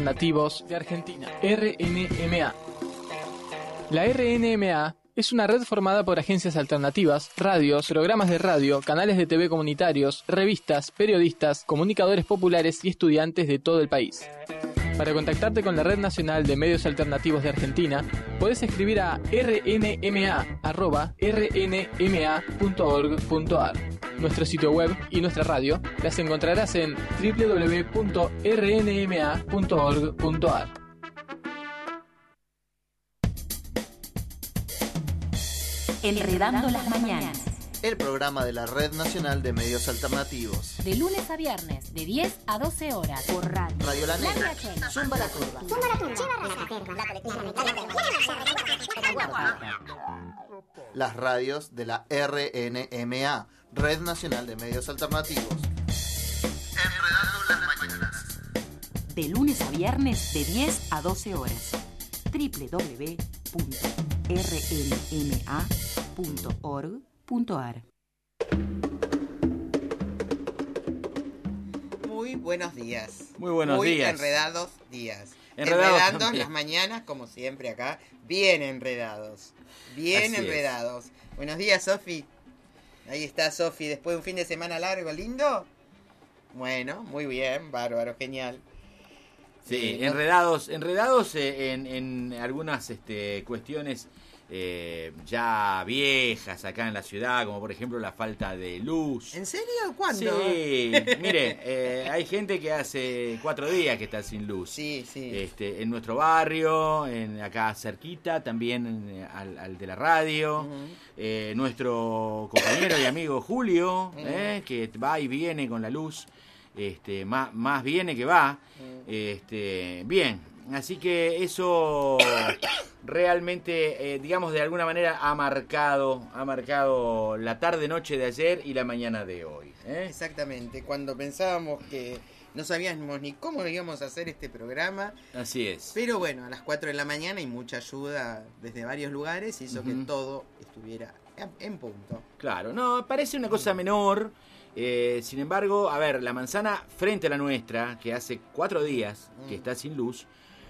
Alternativos de Argentina, RNMA. La RNMA es una red formada por agencias alternativas, radios, programas de radio, canales de TV comunitarios, revistas, periodistas, comunicadores populares y estudiantes de todo el país. Para contactarte con la Red Nacional de Medios Alternativos de Argentina, podés escribir a rnma@rnma.org.ar. Nuestro sitio web y nuestra radio las encontrarás en www.rnma.org.ar. Enredando las mañanas. El programa de la Red Nacional de Medios Alternativos. De lunes a viernes, de 10 a 12 horas. Por radio. Radio La Negra. Zumba la Curva. Las radios de la RNMA, Red Nacional de Medios Alternativos. Enredando las mañanas. De lunes a viernes, de 10 a 12 horas. www.rnma.org.ar. Muy buenos días. Muy buenos Muy días. Enredados días. Enredados Enredando también. las mañanas, como siempre acá. Bien enredados. Bien Así enredados. Buenos días, Sofi. Ahí está Sofi, después de un fin de semana largo, lindo. Bueno, muy bien, bárbaro, genial. Sí, ¿no? enredados en algunas cuestiones ya viejas acá en la ciudad, como por ejemplo la falta de luz. ¿En serio? ¿Cuándo? Sí, mire, hay gente que hace 4 días que está sin luz. Sí, sí. En nuestro barrio, acá cerquita, también al de la radio. Ujú. Nuestro compañero y amigo Julio, Ujú. que va y viene con la luz. Más viene que va. Bien, así que eso realmente, digamos, de alguna manera ha marcado la tarde-noche de ayer y la mañana de hoy. Exactamente, cuando pensábamos que no sabíamos ni cómo íbamos a hacer este programa. Así es. Pero bueno, a las 4 de la mañana y mucha ayuda desde varios lugares hizo que todo estuviera en punto. Claro, no, parece una cosa menor. Sin embargo, a ver, la manzana frente a la nuestra, que hace 4 días que está sin luz,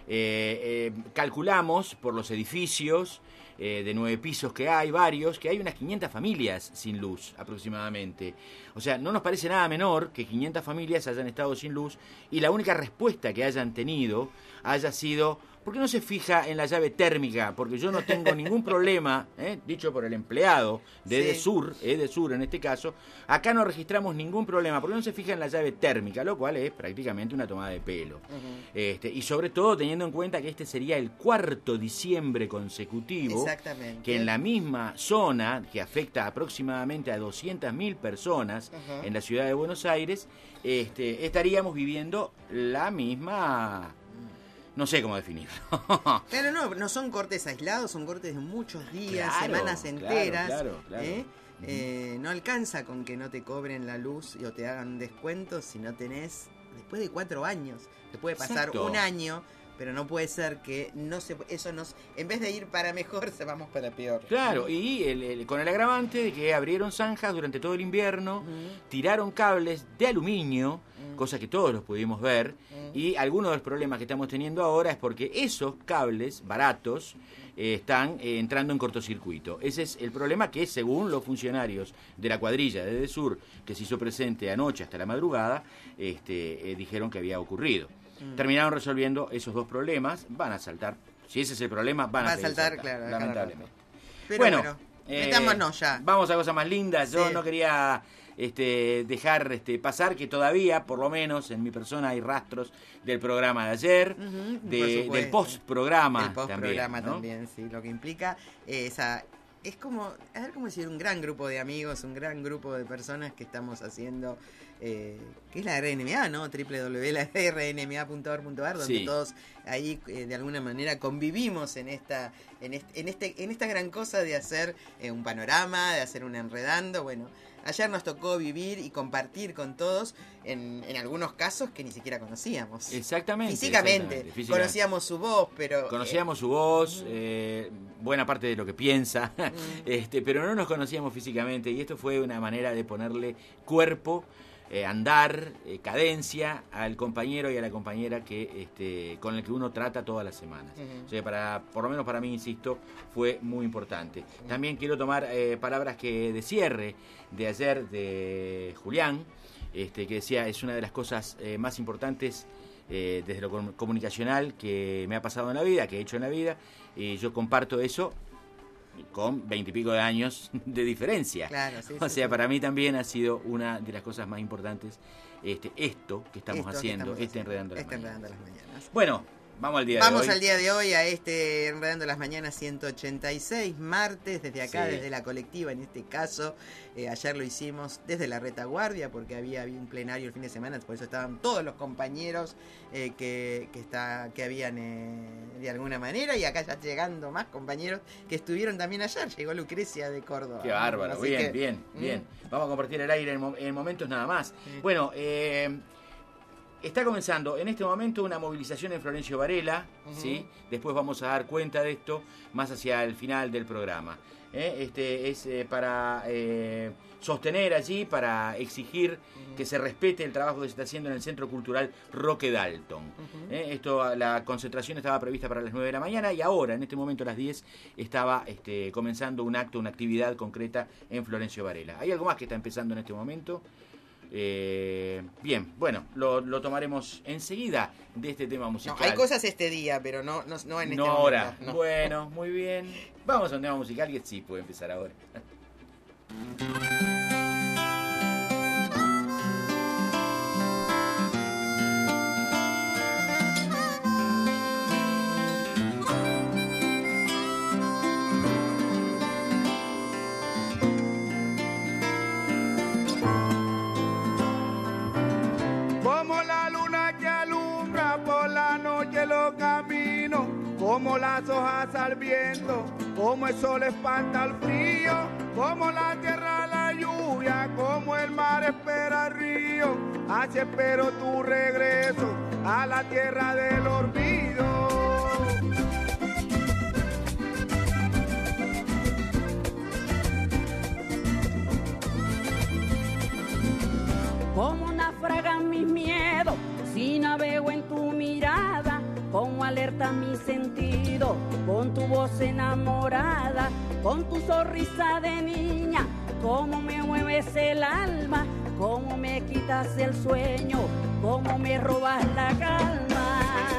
calculamos por los edificios de 9 pisos que hay, varios, que hay unas 500 familias sin luz aproximadamente. O sea, no nos parece nada menor que 500 familias hayan estado sin luz y la única respuesta que hayan tenido haya sido: ¿por qué no se fija en la llave térmica? Porque yo no tengo ningún problema, dicho por el empleado de Edesur en este caso, acá no registramos ningún problema, porque no se fija en la llave térmica, lo cual es prácticamente una tomada de pelo. Y sobre todo teniendo en cuenta que este sería el 4º diciembre consecutivo, Exactamente. que en la misma zona, que afecta aproximadamente a 200.000 personas en la ciudad de Buenos Aires, estaríamos viviendo la misma... No sé cómo definirlo. Pero no son cortes aislados, son cortes de muchos días, Claro, semanas enteras. claro. No alcanza con que no te cobren la luz o te hagan un descuento si no tenés, después de 4 años. Te puede pasar Exacto. un año, pero no puede ser que en vez de ir para mejor, se vamos para peor. Claro, y con el agravante de que abrieron zanjas durante todo el invierno, tiraron cables de aluminio, cosa que todos los pudimos ver, y algunos de los problemas que estamos teniendo ahora es porque esos cables baratos están entrando en cortocircuito. Ese es el problema que, según los funcionarios de la cuadrilla de Edesur, que se hizo presente anoche hasta la madrugada, dijeron que había ocurrido. Terminaron resolviendo esos 2 problemas, van a saltar. Si ese es el problema, van a saltar, claro, lamentablemente. Pero bueno, metámonos ya. Vamos a cosas más lindas. Yo Sí. no quería dejar pasar que todavía, por lo menos en mi persona, hay rastros del programa de ayer, del postprograma también, sí, lo que implica es como, a ver cómo decir, un gran grupo de amigos, un gran grupo de personas que estamos haciendo, que es la RNMA, ¿no? www.rnma.org.ar, donde Sí. todos ahí de alguna manera convivimos en esta gran cosa de hacer un panorama, de hacer un enredando. Bueno, ayer nos tocó vivir y compartir con todos en algunos casos que ni siquiera conocíamos. Exactamente. Físicamente. Conocíamos su voz, pero... Conocíamos su voz, buena parte de lo que piensa, pero no nos conocíamos físicamente, y esto fue una manera de ponerle cuerpo andar, cadencia al compañero y a la compañera que con el que uno trata todas las semanas. O sea, por lo menos para mí, insisto, fue muy importante. También quiero tomar palabras de cierre de ayer de Julián, que decía, es una de las cosas más importantes desde lo comunicacional que me ha pasado en la vida, que he hecho en la vida, y yo comparto eso con 20 y pico de años de diferencia. Claro, sí, o sea, para mí también ha sido una de las cosas más importantes esto que estamos haciendo, Enredando las Mañanas. Bueno, vamos al día de hoy. Vamos al día de hoy, a Enredando las Mañanas 186, martes, desde acá, desde la colectiva, en este caso. Ayer lo hicimos desde la retaguardia, porque había un plenario el fin de semana, por eso estaban todos los compañeros que habían de alguna manera, y acá ya llegando más compañeros que estuvieron también ayer. Llegó Lucrecia de Córdoba. Qué bárbaro, bien. Vamos a compartir el aire en momentos nada más. Sí. Bueno, está comenzando en este momento una movilización en Florencio Varela, ¿sí? Después vamos a dar cuenta de esto más hacia el final del programa. Es para sostener allí, para exigir que se respete el trabajo que se está haciendo en el Centro Cultural Roque Dalton. La concentración estaba prevista para las 9 de la mañana y ahora, en este momento a las 10, estaba comenzando una actividad concreta en Florencio Varela. ¿Hay algo más que está empezando en este momento? Bien, bueno, lo tomaremos enseguida de este tema musical. No, hay cosas este día, pero no en este momento. No ahora. No. Bueno, muy bien. Vamos a un tema musical que sí puede empezar ahora. Los caminos, como las hojas al viento, como el sol espanta el frío, como la tierra la lluvia, como el mar espera el río, así espero tu regreso a la tierra del olvido. Como naufragan mis miedos, si navego en tu mirada, como alerta mi sentido, con tu voz enamorada, con tu sonrisa de niña, cómo me mueves el alma, cómo me quitas el sueño, cómo me robas la calma.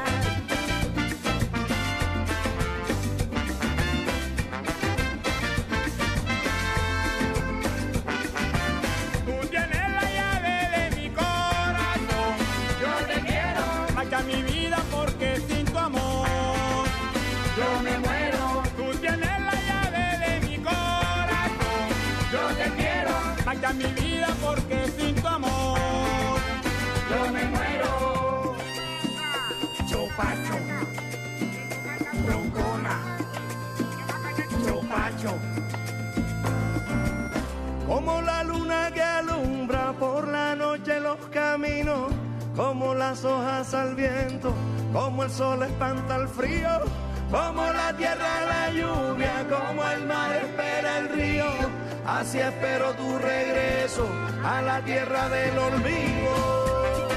Tú tienes la llave de mi corazón, yo te quiero, marcha mi vida porque sin tu amor yo me muero. Tú tienes la llave de mi corazón, yo te quiero, marcha mi vida porque sin tu amor yo me muero. Chopacho, broncona, chopacho. Como la luna que alumbra por la noche los caminos, como las hojas al viento, como el sol espanta el frío, como la tierra la lluvia, como el mar espera el río, así espero tu regreso a la tierra del olvido.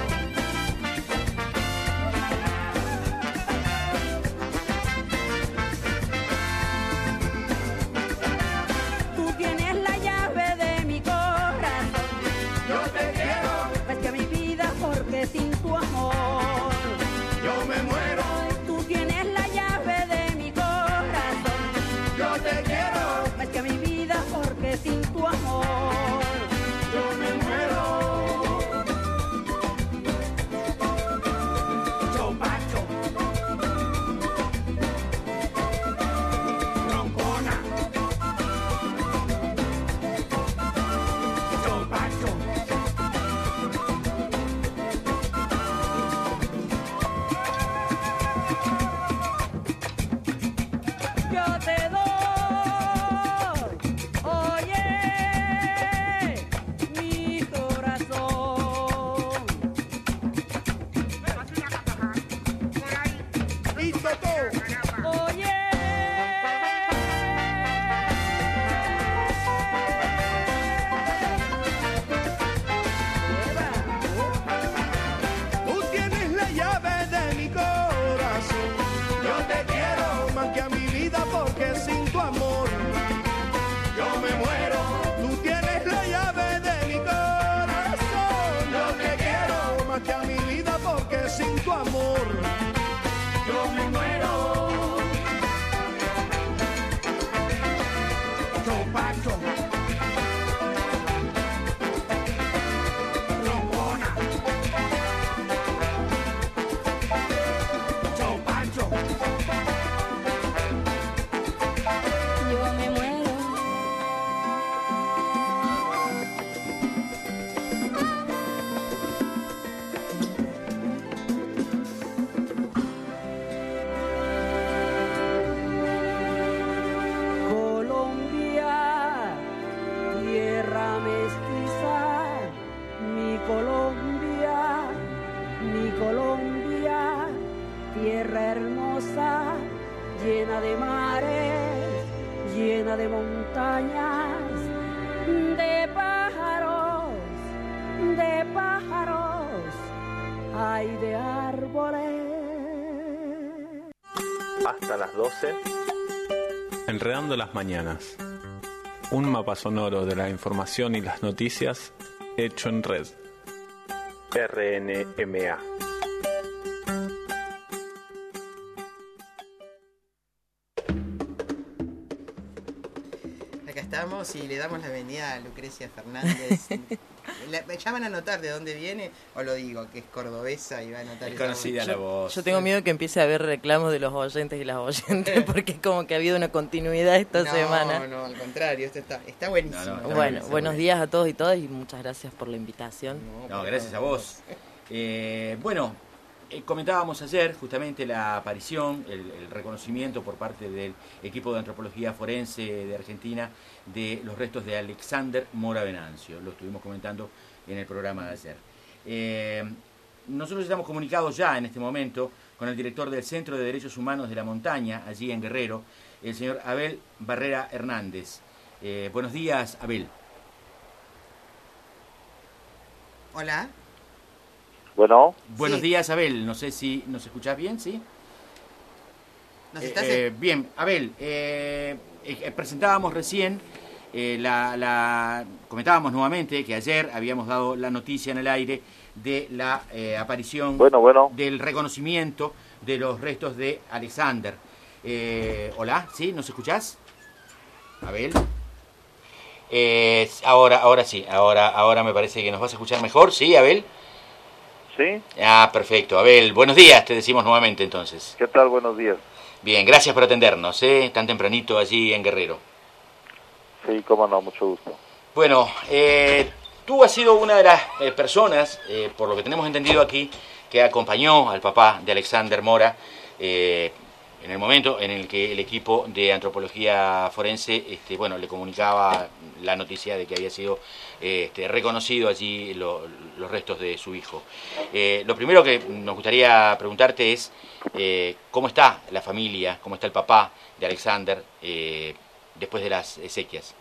Sin tu amor yo me muero. Tú tienes la llave de mi corazón, yo te quiero, más que mi vida porque sin tu amor yo me muero. Chopacho, broncona, chopacho. tierra hermosa, llena de mares, llena de montañas, de pájaros, hay de árboles. Hasta las 12. Enredando las mañanas. Un mapa sonoro de la información y las noticias hecho en red. RNMA. Acá estamos y le damos la bienvenida a Lucrecia Fernández. ¿Ya van a notar de dónde viene? O lo digo, que es cordobesa y va a notar. Es conocida la voz. Yo tengo miedo que empiece a haber reclamos de los oyentes y las oyentes, porque es como que ha habido una continuidad esta semana. No, al contrario, esto está buenísimo. Bueno, buenos días a todos y todas y muchas gracias por la invitación. No, gracias a vos. Comentábamos ayer justamente la aparición, el reconocimiento por parte del equipo de antropología forense de Argentina de los restos de Alexander Mora Venancio. Lo estuvimos comentando en el programa de ayer. Nosotros estamos comunicados ya en este momento con el director del Centro de Derechos Humanos de la Montaña, allí en Guerrero, el señor Abel Barrera Hernández. Buenos días, Abel. Hola. Bueno. Buenos días, Abel. No sé si nos escuchás bien, ¿sí? Bien, Abel, presentábamos recién, comentábamos nuevamente que ayer habíamos dado la noticia en el aire de la aparición del reconocimiento de los restos de Alexander. Hola, ¿sí? ¿Nos escuchás? Abel. Ahora sí, ahora me parece que nos vas a escuchar mejor, ¿sí, Abel? Sí. Ah, perfecto. Abel, buenos días, te decimos nuevamente entonces. ¿Qué tal? Buenos días. Bien, gracias por atendernos, tan tempranito allí en Guerrero. Sí, cómo no, mucho gusto. Bueno, tú has sido una de las personas, por lo que tenemos entendido aquí, que acompañó al papá de Alexander Mora en el momento en el que el equipo de antropología forense le comunicaba la noticia de que había sido reconocido allí los restos de su hijo. Lo primero que nos gustaría preguntarte es cómo está la familia, cómo está el papá de Alexander después de las exequias.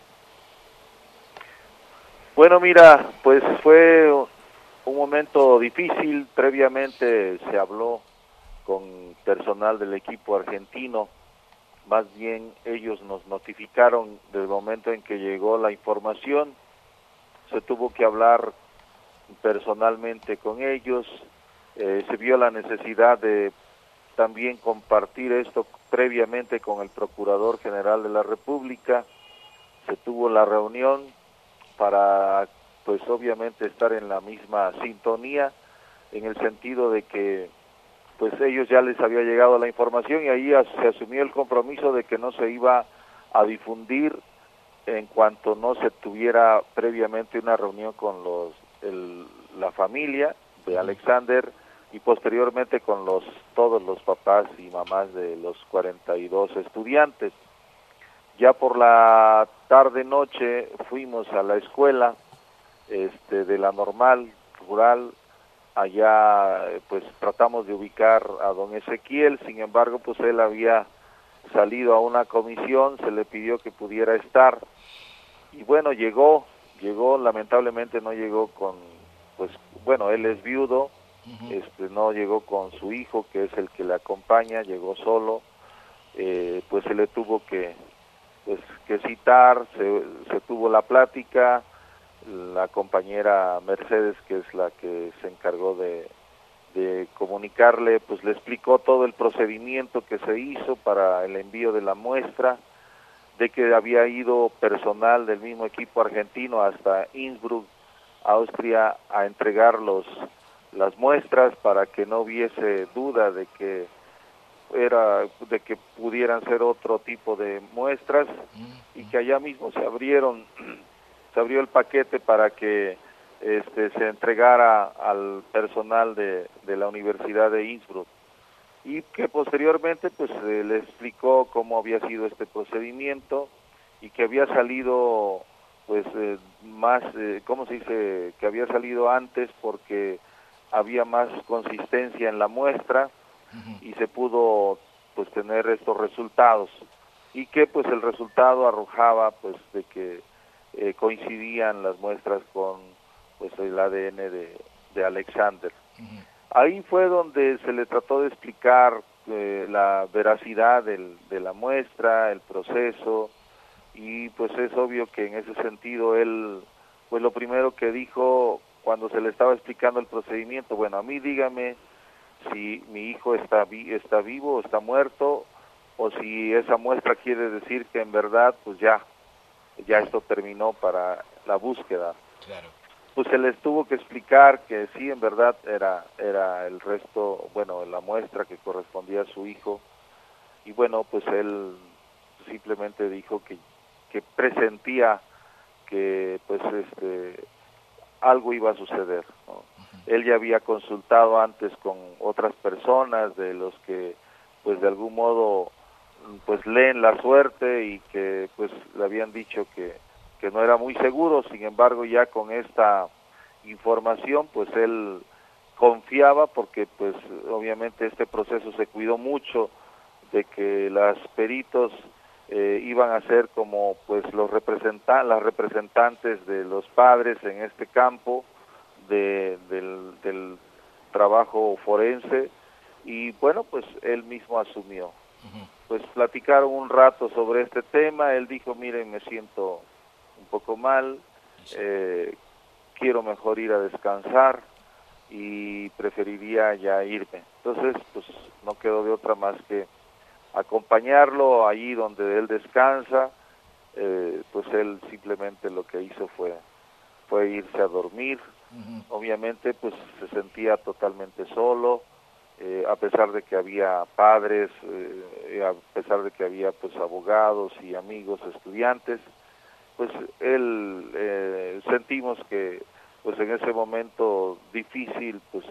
Bueno, mira, pues fue un momento difícil. Previamente se habló con personal del equipo argentino. Más bien ellos nos notificaron del momento en que llegó la información. Se tuvo que hablar personalmente con ellos. Se vio la necesidad de también compartir esto previamente con el Procurador General de la República. Se tuvo la reunión para, pues obviamente, estar en la misma sintonía, en el sentido de que pues ellos ya les había llegado la información y ahí se asumió el compromiso de que no se iba a difundir en cuanto no se tuviera previamente una reunión con la familia de Alexander y posteriormente con todos los papás y mamás de los 42 estudiantes. Ya por la tarde-noche fuimos a la escuela de la Normal Rural. Allá pues tratamos de ubicar a don Ezequiel, sin embargo pues él había salido a una comisión, se le pidió que pudiera estar y bueno, llegó, lamentablemente no llegó con, pues bueno, él es viudo, no llegó con su hijo que es el que le acompaña, llegó solo, pues se le tuvo que citar, se tuvo la plática. La compañera Mercedes, que es la que se encargó de comunicarle, pues le explicó todo el procedimiento que se hizo para el envío de la muestra, de que había ido personal del mismo equipo argentino hasta Innsbruck, Austria, a entregar las muestras para que no hubiese duda de que pudieran ser otro tipo de muestras y que allá mismo se abrió el paquete para que se entregara al personal de la Universidad de Innsbruck y que posteriormente pues le explicó cómo había sido este procedimiento y que había salido pues ¿cómo se dice? Que había salido antes porque había más consistencia en la muestra y se pudo pues tener estos resultados, y que pues el resultado arrojaba pues de que coincidían las muestras con pues el ADN de Alexander. Ahí fue donde se le trató de explicar la veracidad de la muestra, el proceso, y pues es obvio que en ese sentido él, pues lo primero que dijo cuando se le estaba explicando el procedimiento, bueno, a mí dígame si mi hijo está vivo o está muerto, o si esa muestra quiere decir que en verdad pues ya esto terminó para la búsqueda. Claro. Pues se les tuvo que explicar que sí, en verdad era el resto, bueno, la muestra que correspondía a su hijo, y bueno, pues él simplemente dijo que presentía que pues algo iba a suceder, ¿no? Él ya había consultado antes con otras personas de los que pues de algún modo pues leen la suerte, y que pues le habían dicho que no era muy seguro. Sin embargo, ya con esta información pues él confiaba, porque pues obviamente este proceso se cuidó mucho de que los peritos iban a ser como pues las representantes de los padres en este campo del trabajo forense, y bueno, pues él mismo asumió. Pues platicaron un rato sobre este tema. Él dijo, miren, me siento un poco mal, quiero mejor ir a descansar y preferiría ya irme. Entonces pues no quedó de otra más que acompañarlo allí donde él descansa. Pues él simplemente lo que hizo fue irse a dormir. Obviamente pues se sentía totalmente solo, a pesar de que había padres, a pesar de que había pues abogados y amigos, estudiantes, pues él sentimos que pues en ese momento difícil pues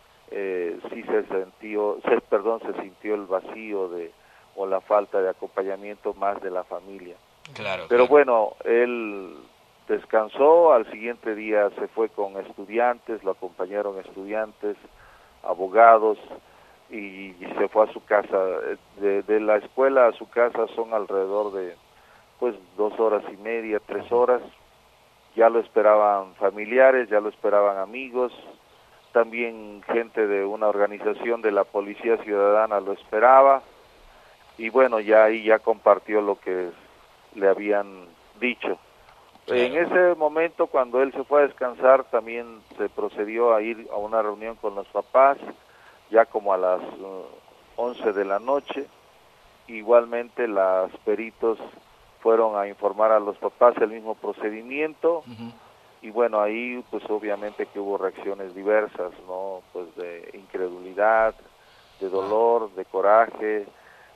sí se sintió el vacío o la falta de acompañamiento más de la familia. Claro. Pero bueno, él descansó. Al siguiente día se fue con estudiantes, lo acompañaron estudiantes, abogados, y se fue a su casa. De la escuela a su casa son alrededor de pues 2 horas y media, 3 horas. Ya lo esperaban familiares, ya lo esperaban amigos, también gente de una organización de la Policía Ciudadana lo esperaba, y bueno, ya ahí ya compartió lo que le habían dicho. Claro. En ese momento, cuando él se fue a descansar, también se procedió a ir a una reunión con los papás, ya como a las 11 de la noche. Igualmente los peritos fueron a informar a los papás el mismo procedimiento, y bueno, ahí pues obviamente que hubo reacciones diversas, ¿no? Pues de incredulidad, de dolor, de coraje,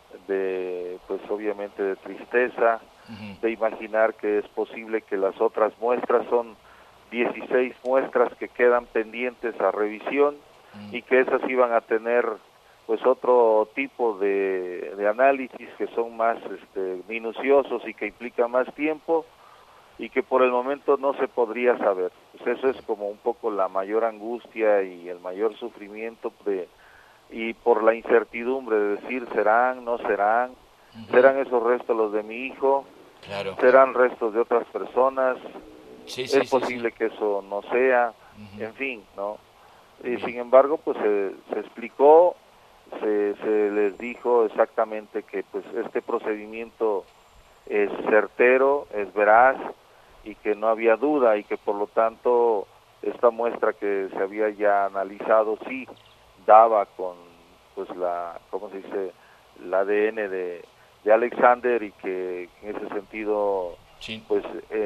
de pues obviamente de tristeza, de imaginar que es posible que las otras muestras, son 16 muestras que quedan pendientes a revisión, y que esas iban a tener pues otro tipo de análisis que son más minuciosos y que implican más tiempo, y que por el momento no se podría saber. Pues eso es como un poco la mayor angustia y el mayor sufrimiento y por la incertidumbre de decir serán, no serán, serán esos restos los de mi hijo, serán restos de otras personas, es posible que eso no sea, en fin, ¿no? Y sin embargo, pues se explicó, se les dijo exactamente que pues este procedimiento es certero, es veraz, y que no había duda, y que por lo tanto esta muestra que se había ya analizado sí daba con pues ¿cómo se dice? El ADN de Alexander, y que en ese sentido pues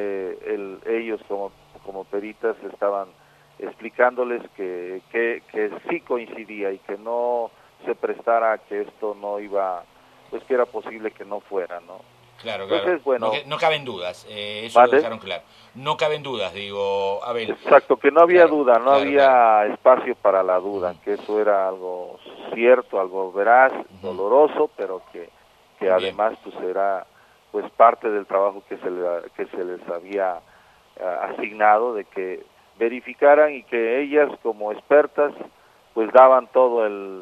ellos como peritas estaban explicándoles que sí coincidía, y que no se prestara a que esto no iba, pues que era posible que no fuera, ¿no? Claro, entonces, claro. Bueno, no caben dudas, eso lo dejaron claro. No caben dudas, digo, Abel. Exacto, que no había duda, no había espacio para la duda, que eso era algo cierto, algo veraz, doloroso, pero que además pues era pues parte del trabajo que se les había asignado, de que verificaran, y que ellas como expertas pues daban todo el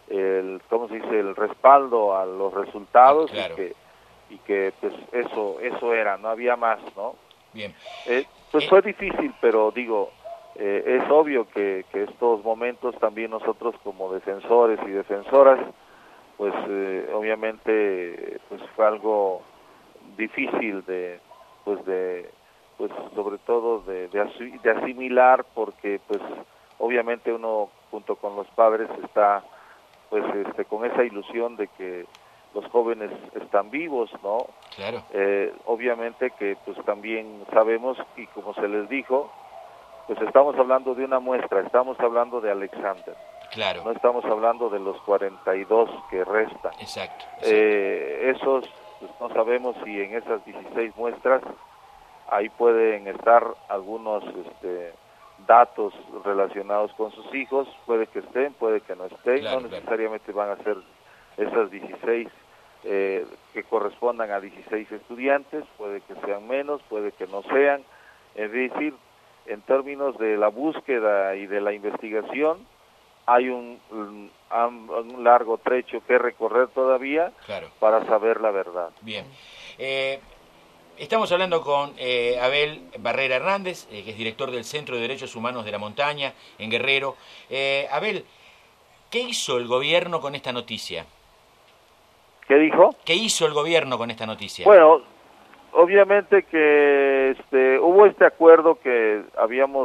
¿cómo se dice?, el respaldo a los resultados, claro. y que pues eso era, no había más, ¿no? Bien. Pues fue difícil, pero digo, es obvio que estos momentos también nosotros como defensores y defensoras, pues obviamente pues fue algo difícil pues sobre todo de asimilar, porque pues obviamente uno junto con los padres está pues con esa ilusión de que los jóvenes están vivos, ¿no? Claro. Obviamente que pues también sabemos, y como se les dijo, pues estamos hablando de una muestra, estamos hablando de Alexander. Claro. No estamos hablando de los 42 que restan. Exacto. Esos, pues no sabemos si en esas 16 muestras ahí pueden estar algunos datos relacionados con sus hijos, puede que estén, puede que no estén, claro, no necesariamente van a ser esas 16 que correspondan a 16 estudiantes, puede que sean menos, puede que no sean, es decir, en términos de la búsqueda y de la investigación, hay un largo trecho que recorrer todavía, claro, para saber la verdad. Bien. Estamos hablando con Abel Barrera Hernández, que es director del Centro de Derechos Humanos de la Montaña, en Guerrero. Abel, ¿qué hizo el gobierno con esta noticia? ¿Qué dijo? ¿Qué hizo el gobierno con esta noticia? Bueno, obviamente que hubo este acuerdo que habíamos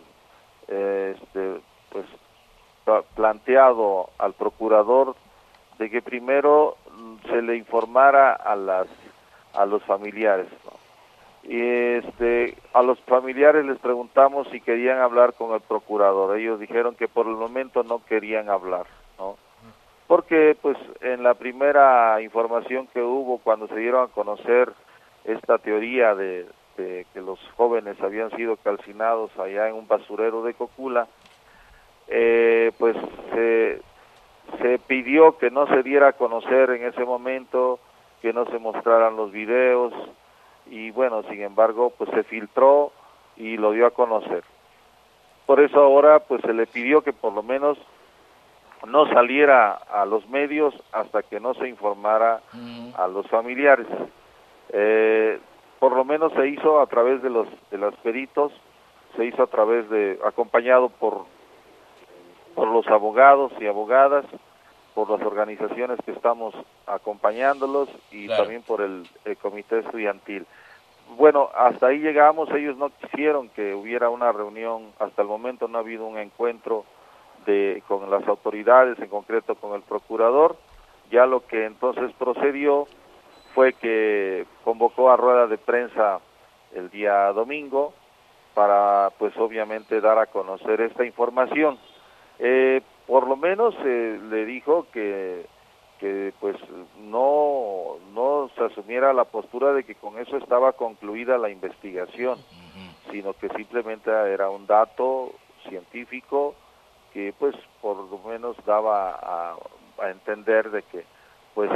pues planteado al procurador, de que primero se le informara a los familiares, ¿no? Y a los familiares les preguntamos si querían hablar con el procurador. Ellos dijeron que por el momento no querían hablar, ¿no? Porque pues en la primera información que hubo, cuando se dieron a conocer esta teoría de que los jóvenes habían sido calcinados allá en un basurero de Cocula, pues se pidió que no se diera a conocer en ese momento, que no se mostraran los videos, y bueno, sin embargo, pues se filtró y lo dio a conocer. Por eso ahora pues se le pidió que por lo menos no saliera a los medios hasta que no se informara a los familiares. Por lo menos se hizo a través de los peritos, se hizo acompañado por los abogados y abogadas, por las organizaciones que estamos acompañándolos, y claro, también por el comité estudiantil. Bueno, hasta ahí llegamos. Ellos no quisieron que hubiera una reunión, hasta el momento no ha habido un encuentro con las autoridades, en concreto con el procurador. Ya lo que entonces procedió fue que convocó a rueda de prensa el día domingo para pues obviamente dar a conocer esta información. Por lo menos le dijo que pues no se asumiera la postura de que con eso estaba concluida la investigación, sino que simplemente era un dato científico que pues por lo menos daba a entender de que pues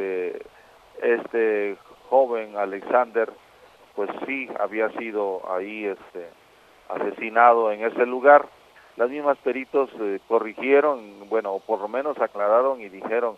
este joven Alexander pues sí había sido ahí asesinado en ese lugar. Las mismas peritos corrigieron, bueno, o por lo menos aclararon y dijeron,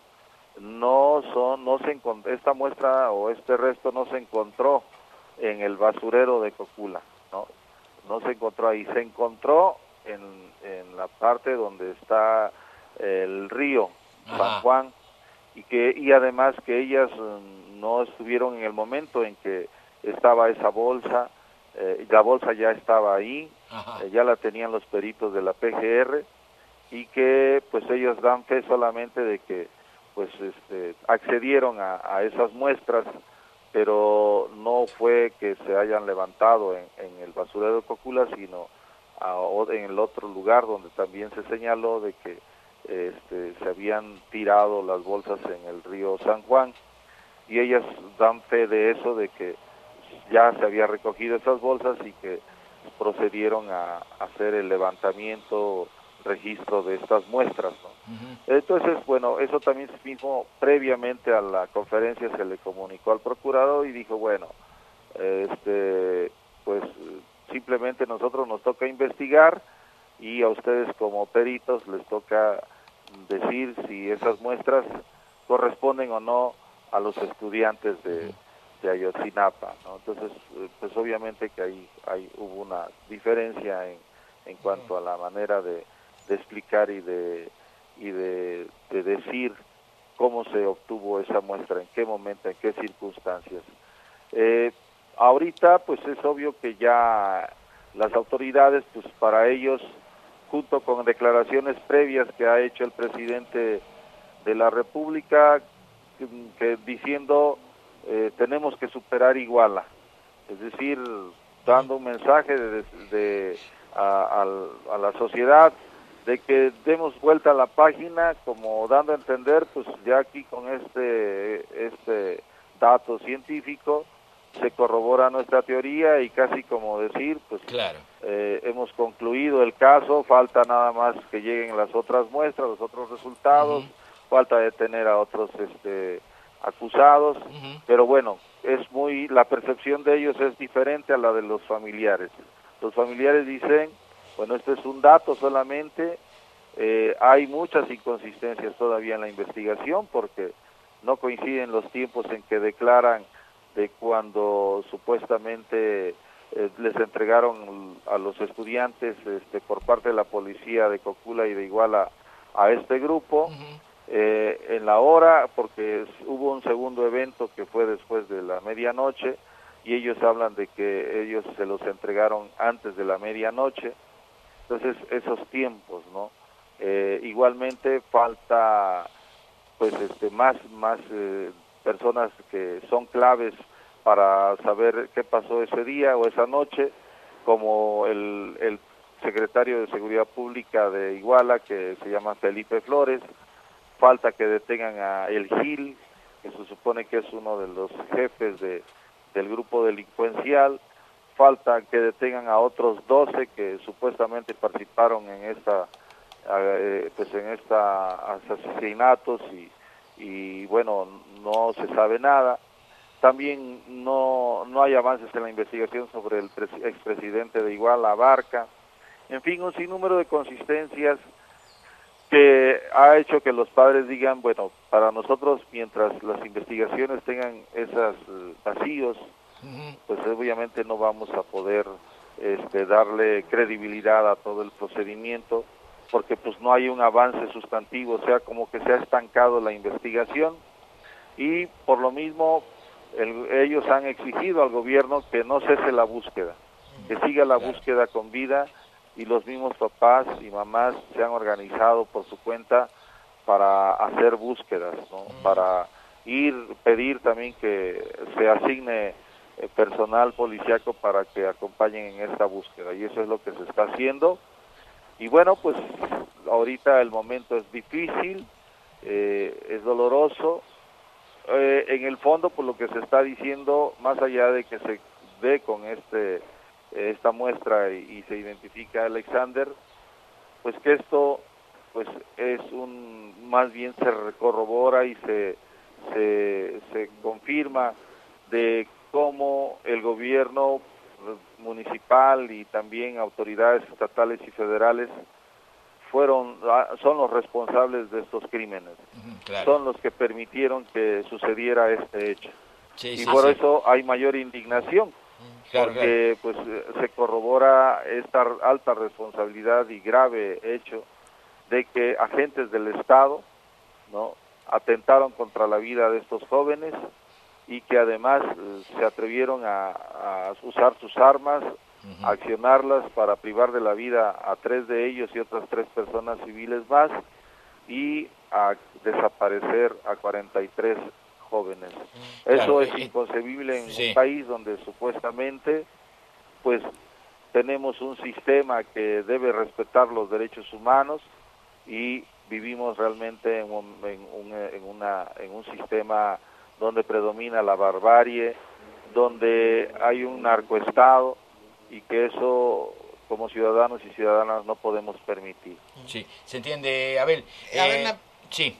esta muestra o este resto no se encontró en el basurero de Cocula, no se encontró ahí, se encontró en la parte donde está el río San Juan, y además que ellas no estuvieron en el momento en que estaba esa bolsa. La bolsa ya estaba ahí, ya la tenían los peritos de la PGR, y que pues ellos dan fe solamente de que pues accedieron a esas muestras, pero no fue que se hayan levantado en el basurero de Cocula, sino en el otro lugar donde también se señaló de que se habían tirado las bolsas en el río San Juan, y ellas dan fe de eso, de que ya se había recogido esas bolsas y que procedieron a hacer el levantamiento, registro de estas muestras, ¿no? Entonces, bueno, eso también mismo previamente a la conferencia se le comunicó al procurador y dijo, bueno, pues simplemente nosotros nos toca investigar, y a ustedes como peritos les toca decir si esas muestras corresponden o no a los estudiantes de Ayotzinapa, ¿no? Entonces, pues obviamente que ahí hubo una diferencia en cuanto a la manera de explicar y de decir cómo se obtuvo esa muestra, en qué momento, en qué circunstancias. Ahorita, pues es obvio que ya las autoridades, pues para ellos, junto con declaraciones previas que ha hecho el presidente de la República, que diciendo tenemos que superar Iguala, es decir, dando un mensaje a la sociedad de que demos vuelta a la página, como dando a entender, pues ya aquí con este dato científico se corrobora nuestra teoría y casi como decir, pues claro. Hemos concluido el caso, falta nada más que lleguen las otras muestras, los otros resultados, falta detener a otros acusados, pero bueno, la percepción de ellos es diferente a la de los familiares. Los familiares dicen, bueno, este es un dato solamente, hay muchas inconsistencias todavía en la investigación porque no coinciden los tiempos en que declaran de cuando supuestamente les entregaron a los estudiantes por parte de la policía de Cocula y de Iguala a este grupo, en la hora, porque hubo un segundo evento que fue después de la medianoche y ellos hablan de que ellos se los entregaron antes de la medianoche. Entonces esos tiempos, ¿no? Igualmente falta pues más personas que son claves para saber qué pasó ese día o esa noche, como el secretario de Seguridad Pública de Iguala, que se llama Felipe Flores. Falta que detengan a El Gil, que se supone que es uno de los jefes del grupo delincuencial. Falta que detengan a otros 12 que supuestamente participaron en esta asesinatos y bueno, no se sabe nada. También no hay avances en la investigación sobre el expresidente de Iguala, Abarca. En fin, un sinnúmero de consistencias que ha hecho que los padres digan, bueno, para nosotros mientras las investigaciones tengan esos vacíos, pues obviamente no vamos a poder darle credibilidad a todo el procedimiento, porque pues no hay un avance sustantivo, o sea, como que se ha estancado la investigación, y por lo mismo ellos han exigido al gobierno que no cese la búsqueda, que siga la búsqueda con vida, y los mismos papás y mamás se han organizado por su cuenta para hacer búsquedas, ¿no? Para pedir también que se asigne personal policiaco para que acompañen en esta búsqueda, y eso es lo que se está haciendo. Y bueno, pues ahorita el momento es difícil, es doloroso, en el fondo por lo que se está diciendo, más allá de que se dé con esta muestra y se identifica a Alexander, pues que esto pues es más bien se corrobora y se confirma de cómo el gobierno municipal y también autoridades estatales y federales son los responsables de estos crímenes, son los que permitieron que sucediera este hecho, por eso hay mayor indignación, porque pues se corrobora esta alta responsabilidad y grave hecho de que agentes del Estado, ¿no?, atentaron contra la vida de estos jóvenes y que además se atrevieron a usar sus armas, a accionarlas para privar de la vida a 3 de ellos y otras 3 personas civiles más, y a desaparecer a 43 jóvenes. Eso es inconcebible en un país donde supuestamente pues tenemos un sistema que debe respetar los derechos humanos, y vivimos realmente en un sistema donde predomina la barbarie, donde hay un narcoestado, y que eso como ciudadanos y ciudadanas no podemos permitir. Sí, se entiende, Abel. Sí.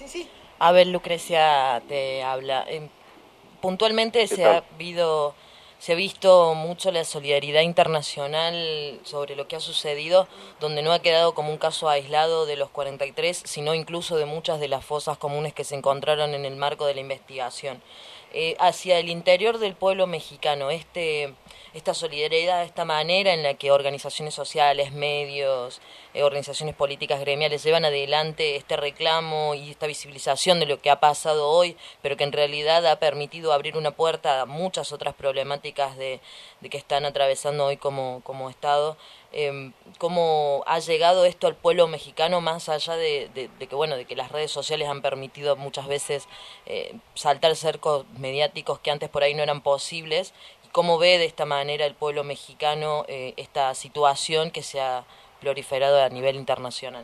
Abel, Lucrecia te habla. Puntualmente se ha habido se ha visto mucho la solidaridad internacional sobre lo que ha sucedido, donde no ha quedado como un caso aislado de los 43, sino incluso de muchas de las fosas comunes que se encontraron en el marco de la investigación. Hacia el interior del pueblo mexicano, esta solidaridad, esta manera en la que organizaciones sociales, medios, organizaciones políticas gremiales llevan adelante este reclamo y esta visibilización de lo que ha pasado hoy, pero que en realidad ha permitido abrir una puerta a muchas otras problemáticas de que están atravesando hoy como Estado. ¿Cómo ha llegado esto al pueblo mexicano, más allá de que las redes sociales han permitido muchas veces saltar cercos mediáticos que antes por ahí no eran posibles? ¿Cómo ve de esta manera el pueblo mexicano esta situación que se ha proliferado a nivel internacional?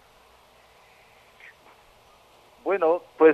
Bueno, pues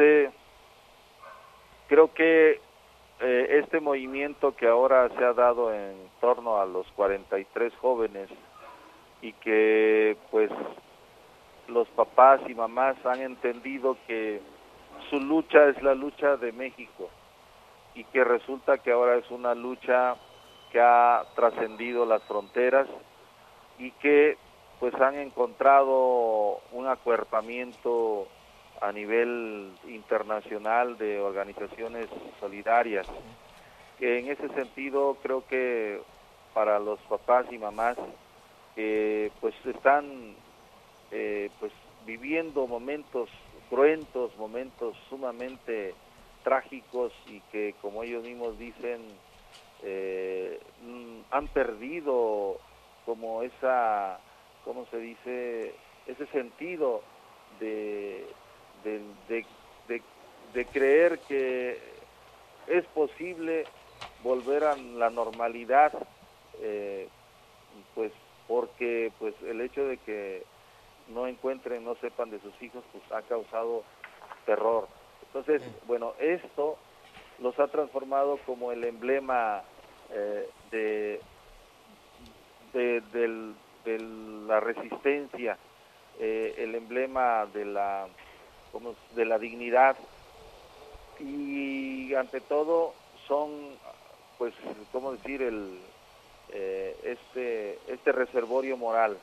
creo que este movimiento que ahora se ha dado en torno a los 43 jóvenes y que pues los papás y mamás han entendido que su lucha es la lucha de México y que resulta que ahora es una lucha que ha trascendido las fronteras y que pues han encontrado un acuerpamiento a nivel internacional de organizaciones solidarias, que en ese sentido creo que para los papás y mamás pues están pues viviendo momentos cruentos, momentos sumamente trágicos y que, como ellos mismos dicen, han perdido como esa, ¿cómo se dice?, ese sentido de creer que es posible volver a la normalidad, pues porque pues el hecho de que no encuentren, no sepan de sus hijos, pues ha causado terror. Entonces, bueno, esto los ha transformado como el emblema de la resistencia, el emblema de la dignidad, y ante todo son, pues, ¿cómo decir?, este reservorio moral,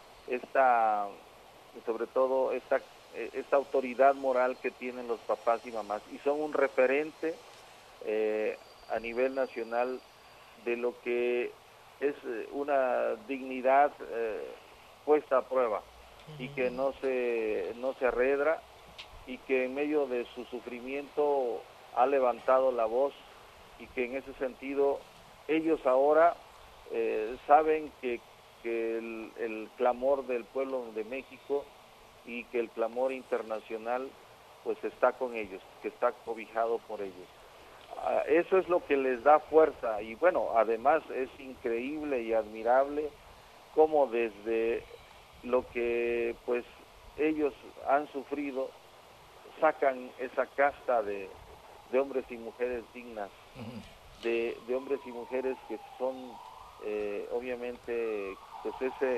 sobre todo esta autoridad moral que tienen los papás y mamás, y son un referente a nivel nacional de lo que es una dignidad puesta a prueba y que no se arredra, y que en medio de su sufrimiento ha levantado la voz, y que en ese sentido ellos ahora saben que el clamor del pueblo de México y que el clamor internacional pues está con ellos, que está cobijado por ellos. Eso es lo que les da fuerza, y bueno, además es increíble y admirable cómo desde lo que pues ellos han sufrido sacan esa casta de hombres y mujeres dignas, de hombres y mujeres que son obviamente pues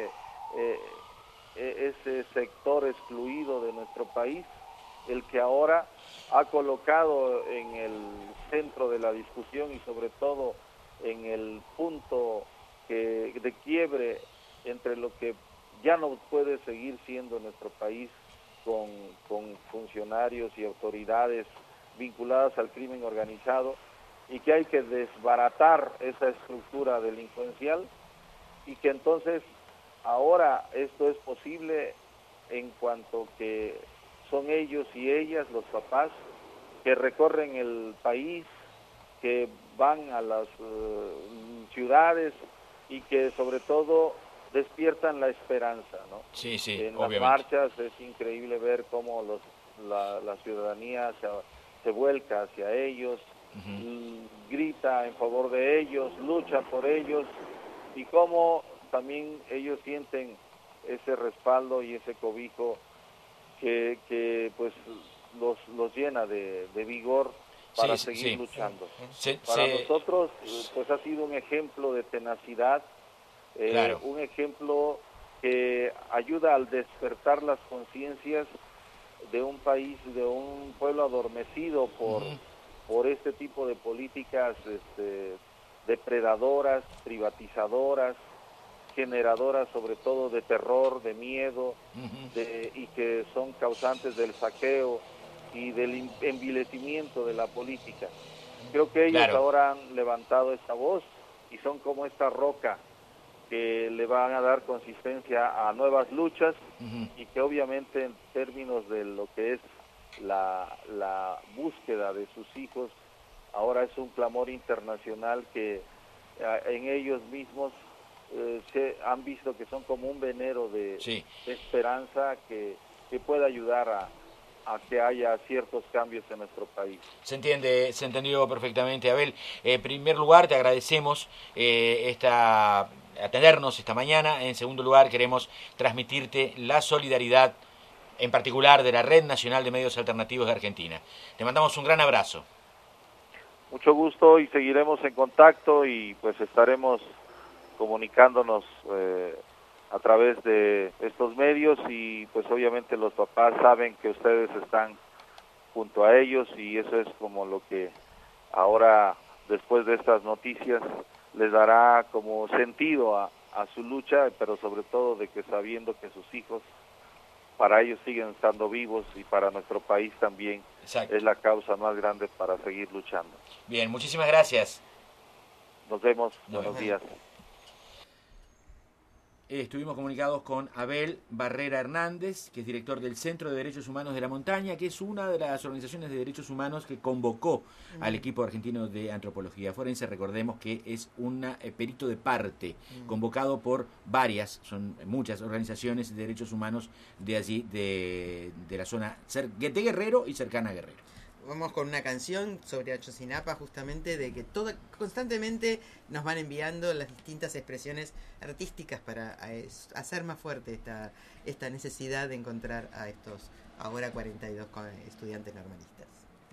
ese sector excluido de nuestro país, el que ahora ha colocado en el centro de la discusión y sobre todo en el punto de quiebre entre lo que ya no puede seguir siendo nuestro país, con funcionarios y autoridades vinculadas al crimen organizado, y que hay que desbaratar esa estructura delincuencial, y que entonces ahora esto es posible en cuanto que son ellos y ellas, los papás, que recorren el país, que van a las ciudades y que sobre todo despiertan la esperanza, ¿no? Sí, en obviamente. Las marchas es increíble ver cómo la ciudadanía se vuelca hacia ellos, grita en favor de ellos, lucha por ellos, y cómo también ellos sienten ese respaldo y ese cobijo que pues los llena de vigor para seguir luchando. Para nosotros pues ha sido un ejemplo de tenacidad, claro, un ejemplo que ayuda al despertar las conciencias de un país, de un pueblo adormecido por este tipo de políticas depredadoras, privatizadoras, generadoras sobre todo de terror, de miedo, y que son causantes del saqueo y del envilecimiento de la política. Creo que ellos ahora han levantado esta voz y son como esta roca que le van a dar consistencia a nuevas luchas y que obviamente en términos de lo que es la búsqueda de sus hijos, ahora es un clamor internacional que en ellos mismos se han visto que son como un venero de esperanza que puede ayudar a que haya ciertos cambios en nuestro país. Se entendió perfectamente, Abel. En primer lugar, te agradecemos atendernos esta mañana. En segundo lugar, queremos transmitirte la solidaridad, en particular de la Red Nacional de Medios Alternativos de Argentina. Te mandamos un gran abrazo. Mucho gusto y seguiremos en contacto y pues estaremos comunicándonos a través de estos medios y pues obviamente los papás saben que ustedes están junto a ellos y eso es como lo que ahora después de estas noticias les dará como sentido a su lucha, pero sobre todo de que sabiendo que sus hijos para ellos siguen estando vivos y para nuestro país también. Exacto. Es la causa más grande para seguir luchando. Bien, muchísimas gracias. Nos vemos, buenos días. Estuvimos comunicados con Abel Barrera Hernández, que es director del Centro de Derechos Humanos de la Montaña, que es una de las organizaciones de derechos humanos que convocó al equipo argentino de antropología forense. Recordemos que es un perito de parte, convocado por son muchas organizaciones de derechos humanos de allí, de la zona de Guerrero y cercana a Guerrero. Vamos con una canción sobre Ayotzinapa, justamente de que constantemente nos van enviando las distintas expresiones artísticas para hacer más fuerte esta necesidad de encontrar a estos ahora 42 estudiantes normalistas.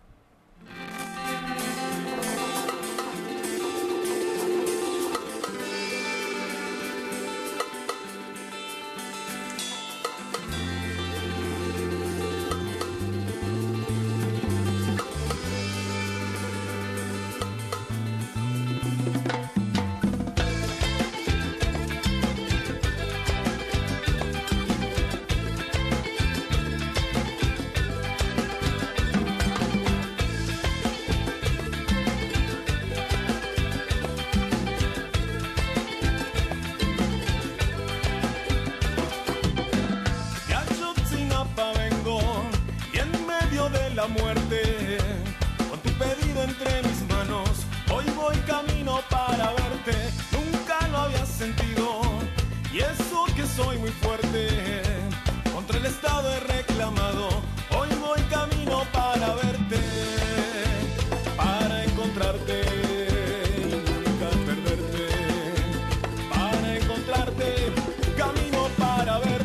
La muerte, con tu pedido entre mis manos, hoy voy camino para verte, nunca lo había sentido, y eso que soy muy fuerte, contra el Estado he reclamado, hoy voy camino para verte, para encontrarte y nunca perderte, para encontrarte, camino para verte.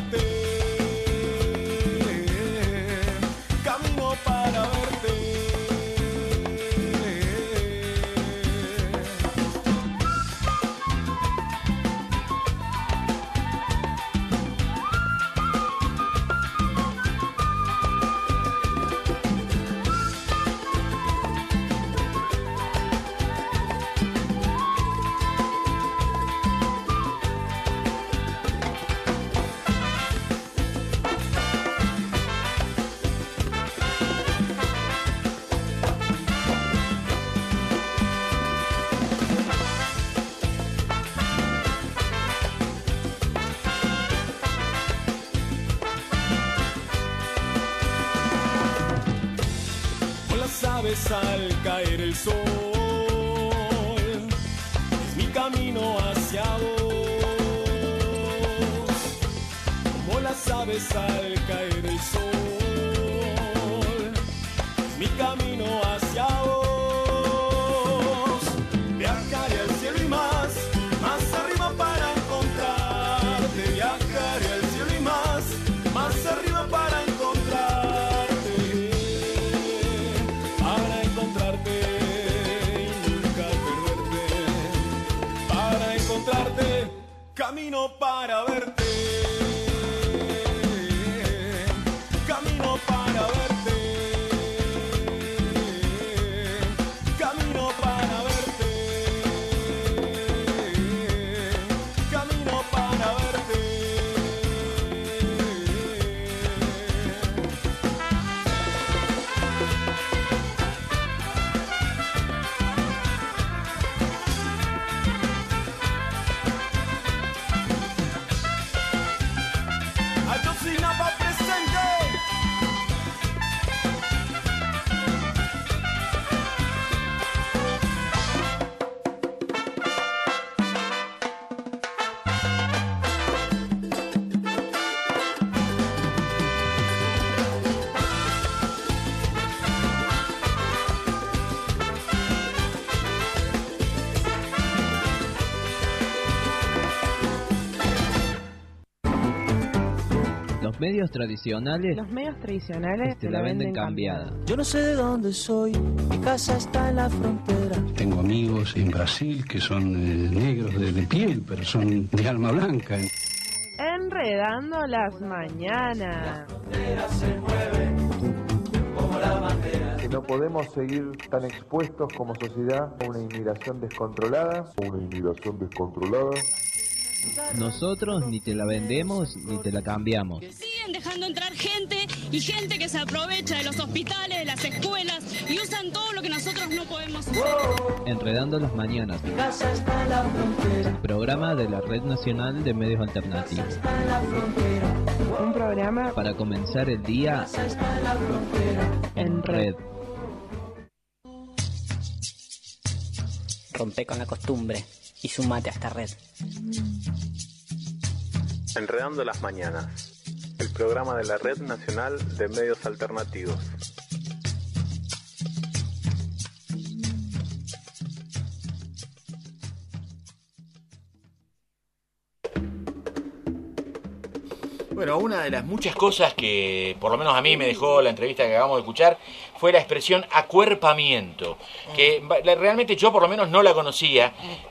Al caer el sol, es mi camino hacia vos. Como las aves al caer el sol, es mi camino hacia vos. Viajaré al cielo y más arriba para encontrarte. Viajaré al cielo y más arriba para encontrarte. Camino para verte, camino para verte, camino para verte. medios tradicionales te la venden cambiada. Yo no sé de dónde soy, mi casa está en la frontera. Tengo amigos en Brasil que son negros de piel, pero son de alma blanca. Enredando las mañanas. Que no podemos seguir tan expuestos como sociedad a una inmigración descontrolada. Nosotros ni te la vendemos ni te la cambiamos. Siguen dejando entrar gente y gente que se aprovecha de los hospitales, de las escuelas y usan todo lo que nosotros no podemos hacer. Enredando las mañanas. El programa de la Red Nacional de Medios Alternativos. Un programa para comenzar el día en red. Rompe con la costumbre y sumate a esta red. Enredando las mañanas, el programa de la Red Nacional de Medios Alternativos. Bueno, una de las muchas cosas que por lo menos a mí me dejó la entrevista que acabamos de escuchar fue la expresión acuerpamiento, que realmente yo por lo menos no la conocía,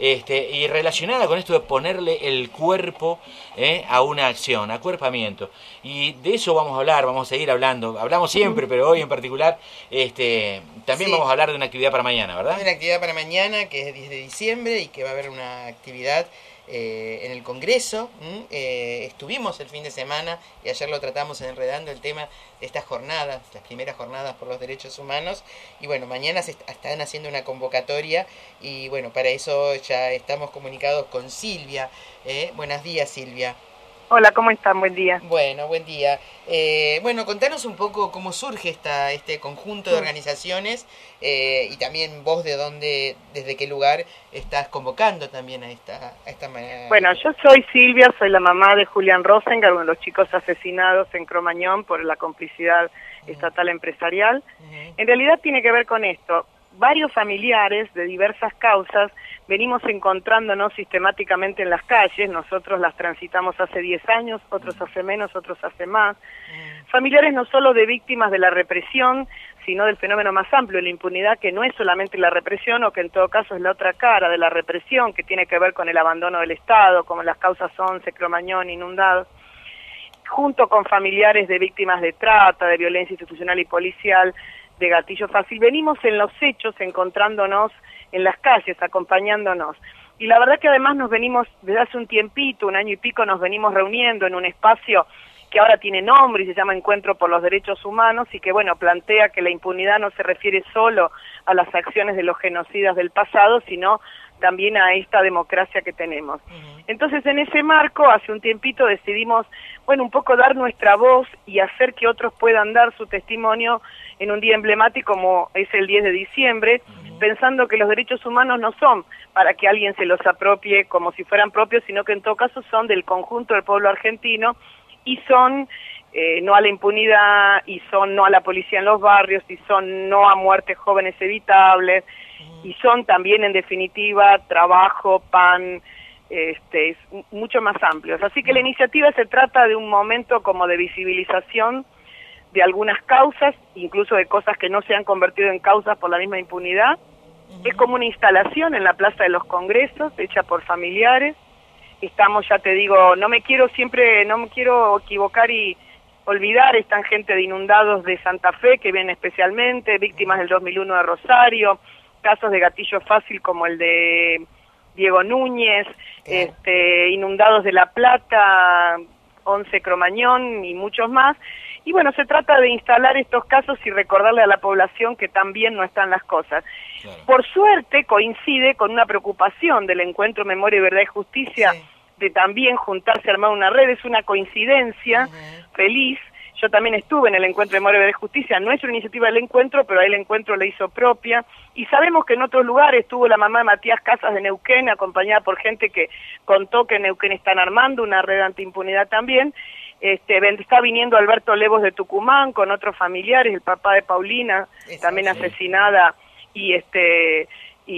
y relacionada con esto de ponerle el cuerpo a una acción, acuerpamiento. Y de eso vamos a hablar, vamos a seguir hablando, hablamos siempre, pero hoy en particular también vamos a hablar de una actividad para mañana, ¿verdad? Una actividad para mañana que es el 10 de diciembre y que va a haber una actividad en el Congreso. Estuvimos el fin de semana y ayer lo tratamos Enredando el tema de estas jornadas, las primeras jornadas por los derechos humanos, y bueno, mañana se están haciendo una convocatoria y bueno, para eso ya estamos comunicados con Silvia. Buenos días, Silvia. Hola, ¿cómo están? Buen día. Bueno, buen día. Bueno, contanos un poco cómo surge este conjunto de organizaciones y también vos desde qué lugar estás convocando también a esta manera. Bueno, yo soy Silvia, soy la mamá de Julián Rosengar, uno de los chicos asesinados en Cromañón por la complicidad estatal empresarial. En realidad tiene que ver con esto. Varios familiares de diversas causas venimos encontrándonos sistemáticamente en las calles. Nosotros las transitamos hace 10 años, otros hace menos, otros hace más. Familiares no solo de víctimas de la represión, sino del fenómeno más amplio de la impunidad, que no es solamente la represión, o que en todo caso es la otra cara de la represión, que tiene que ver con el abandono del Estado, como las causas 11, Cromañón, inundados, junto con familiares de víctimas de trata, de violencia institucional y policial, de gatillo fácil. Venimos en los hechos encontrándonos en las calles, acompañándonos. Y la verdad que además nos venimos, desde hace un tiempito, un año y pico, nos venimos reuniendo en un espacio que ahora tiene nombre y se llama Encuentro por los Derechos Humanos, y que bueno, plantea que la impunidad no se refiere solo a las acciones de los genocidas del pasado, sino también a esta democracia que tenemos. Entonces, en ese marco, hace un tiempito decidimos, bueno, un poco dar nuestra voz y hacer que otros puedan dar su testimonio en un día emblemático como es el 10 de diciembre, pensando que los derechos humanos no son para que alguien se los apropie como si fueran propios, sino que en todo caso son del conjunto del pueblo argentino y son no a la impunidad, y son no a la policía en los barrios, y son no a muertes jóvenes evitables, y son también, en definitiva, trabajo, pan, mucho más amplios. Así que la iniciativa se trata de un momento como de visibilización de algunas causas, incluso de cosas que no se han convertido en causas por la misma impunidad. Es como una instalación en la Plaza de los Congresos, hecha por familiares. Estamos, ya te digo, no me quiero equivocar y olvidar, están gente de inundados de Santa Fe, que vienen especialmente, víctimas del 2001 de Rosario, casos de gatillo fácil como el de Diego Núñez, inundados de La Plata, 11 Cromañón y muchos más. Y bueno, se trata de instalar estos casos y recordarle a la población que también no están las cosas. Claro. Por suerte coincide con una preocupación del Encuentro Memoria, Verdad y Justicia, de también juntarse a armar una red. Es una coincidencia feliz. Yo también estuve en el Encuentro Memoria, Verdad y Justicia. No es una iniciativa del encuentro, pero ahí el encuentro la hizo propia. Y sabemos que en otros lugares estuvo la mamá de Matías Casas de Neuquén, acompañada por gente que contó que en Neuquén están armando una red antiimpunidad también. Está viniendo Alberto Levos de Tucumán con otros familiares, el papá de Paulina, también asesinada y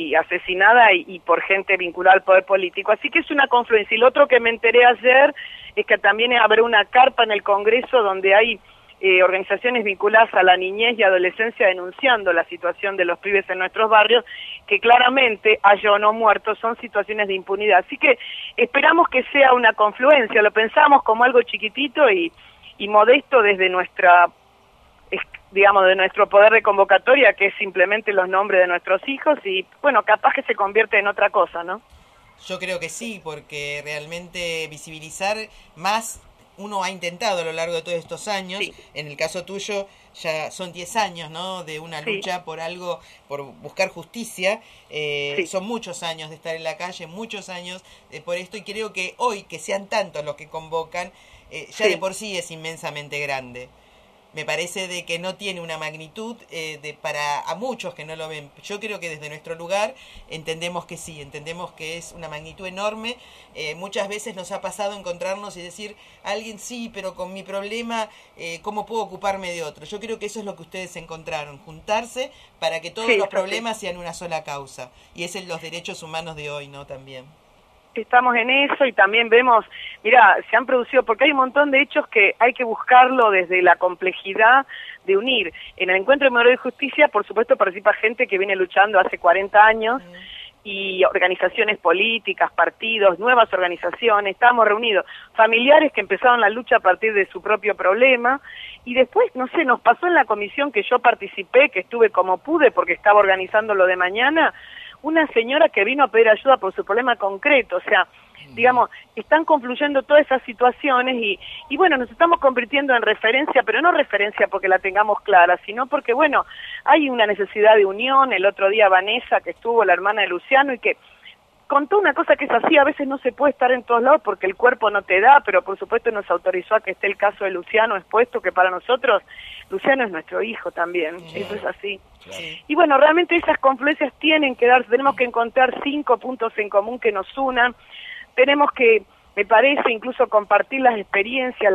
asesinada y por gente vinculada al poder político. Así que es una confluencia. Y lo otro que me enteré ayer es que también habrá una carpa en el Congreso donde hay organizaciones vinculadas a la niñez y adolescencia denunciando la situación de los pibes en nuestros barrios, que claramente, haya o no muertos, son situaciones de impunidad. Así que esperamos que sea una confluencia, lo pensamos como algo chiquitito y modesto desde nuestra, digamos, de nuestro poder de convocatoria, que es simplemente los nombres de nuestros hijos, y bueno, capaz que se convierte en otra cosa, ¿no? Yo creo que sí, porque realmente visibilizar más uno ha intentado a lo largo de todos estos años. Sí. En el caso tuyo ya son 10 años, ¿no?, de una lucha por algo, por buscar justicia. Son muchos años de estar en la calle, muchos años por esto, y creo que hoy que sean tantos los que convocan, ya de por sí es inmensamente grande. Me parece de que no tiene una magnitud para a muchos que no lo ven. Yo creo que desde nuestro lugar entendemos que sí, entendemos que es una magnitud enorme. Muchas veces nos ha pasado encontrarnos y decir, alguien sí, pero con mi problema, ¿cómo puedo ocuparme de otro? Yo creo que eso es lo que ustedes encontraron, juntarse para que todos los problemas sean una sola causa. Y es en los derechos humanos de hoy, ¿no? También. Estamos en eso y también vemos, mira, se han producido, porque hay un montón de hechos que hay que buscarlo desde la complejidad de unir. En el Encuentro de Memoria y Justicia, por supuesto, participa gente que viene luchando hace 40 años y organizaciones políticas, partidos, nuevas organizaciones, estamos reunidos, familiares que empezaron la lucha a partir de su propio problema, y después, no sé, nos pasó en la comisión que yo participé, que estuve como pude porque estaba organizando lo de mañana, una señora que vino a pedir ayuda por su problema concreto, o sea, digamos, están confluyendo todas esas situaciones y bueno, nos estamos convirtiendo en referencia, pero no referencia porque la tengamos clara, sino porque, bueno, hay una necesidad de unión. El otro día Vanessa, que estuvo, la hermana de Luciano, y que contó una cosa que es así, a veces no se puede estar en todos lados porque el cuerpo no te da, pero por supuesto nos autorizó a que esté el caso de Luciano expuesto, que para nosotros Luciano es nuestro hijo también, eso es así. Y bueno, realmente esas confluencias tienen que darse, tenemos que encontrar 5 puntos en común que nos unan, tenemos que, me parece, incluso compartir las experiencias,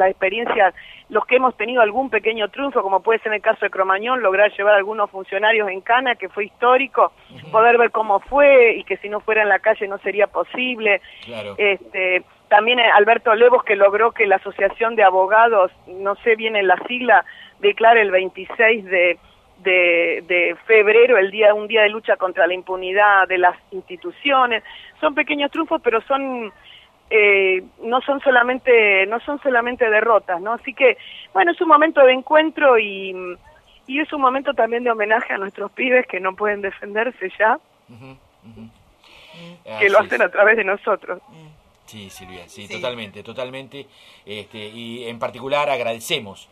los que hemos tenido algún pequeño triunfo, como puede ser en el caso de Cromañón, lograr llevar a algunos funcionarios en Cana, que fue histórico, poder ver cómo fue, y que si no fuera en la calle no sería posible. Claro. También Alberto Levos, que logró que la Asociación de Abogados, no sé bien en la sigla, declare el 26 de febrero un día de lucha contra la impunidad de las instituciones. Son pequeños triunfos, pero son no son solamente derrotas, ¿no? Así que, bueno, es un momento de encuentro y es un momento también de homenaje a nuestros pibes que no pueden defenderse ya, que lo hacen a través de nosotros. Sí, Silvia, sí, totalmente. Y en particular agradecemos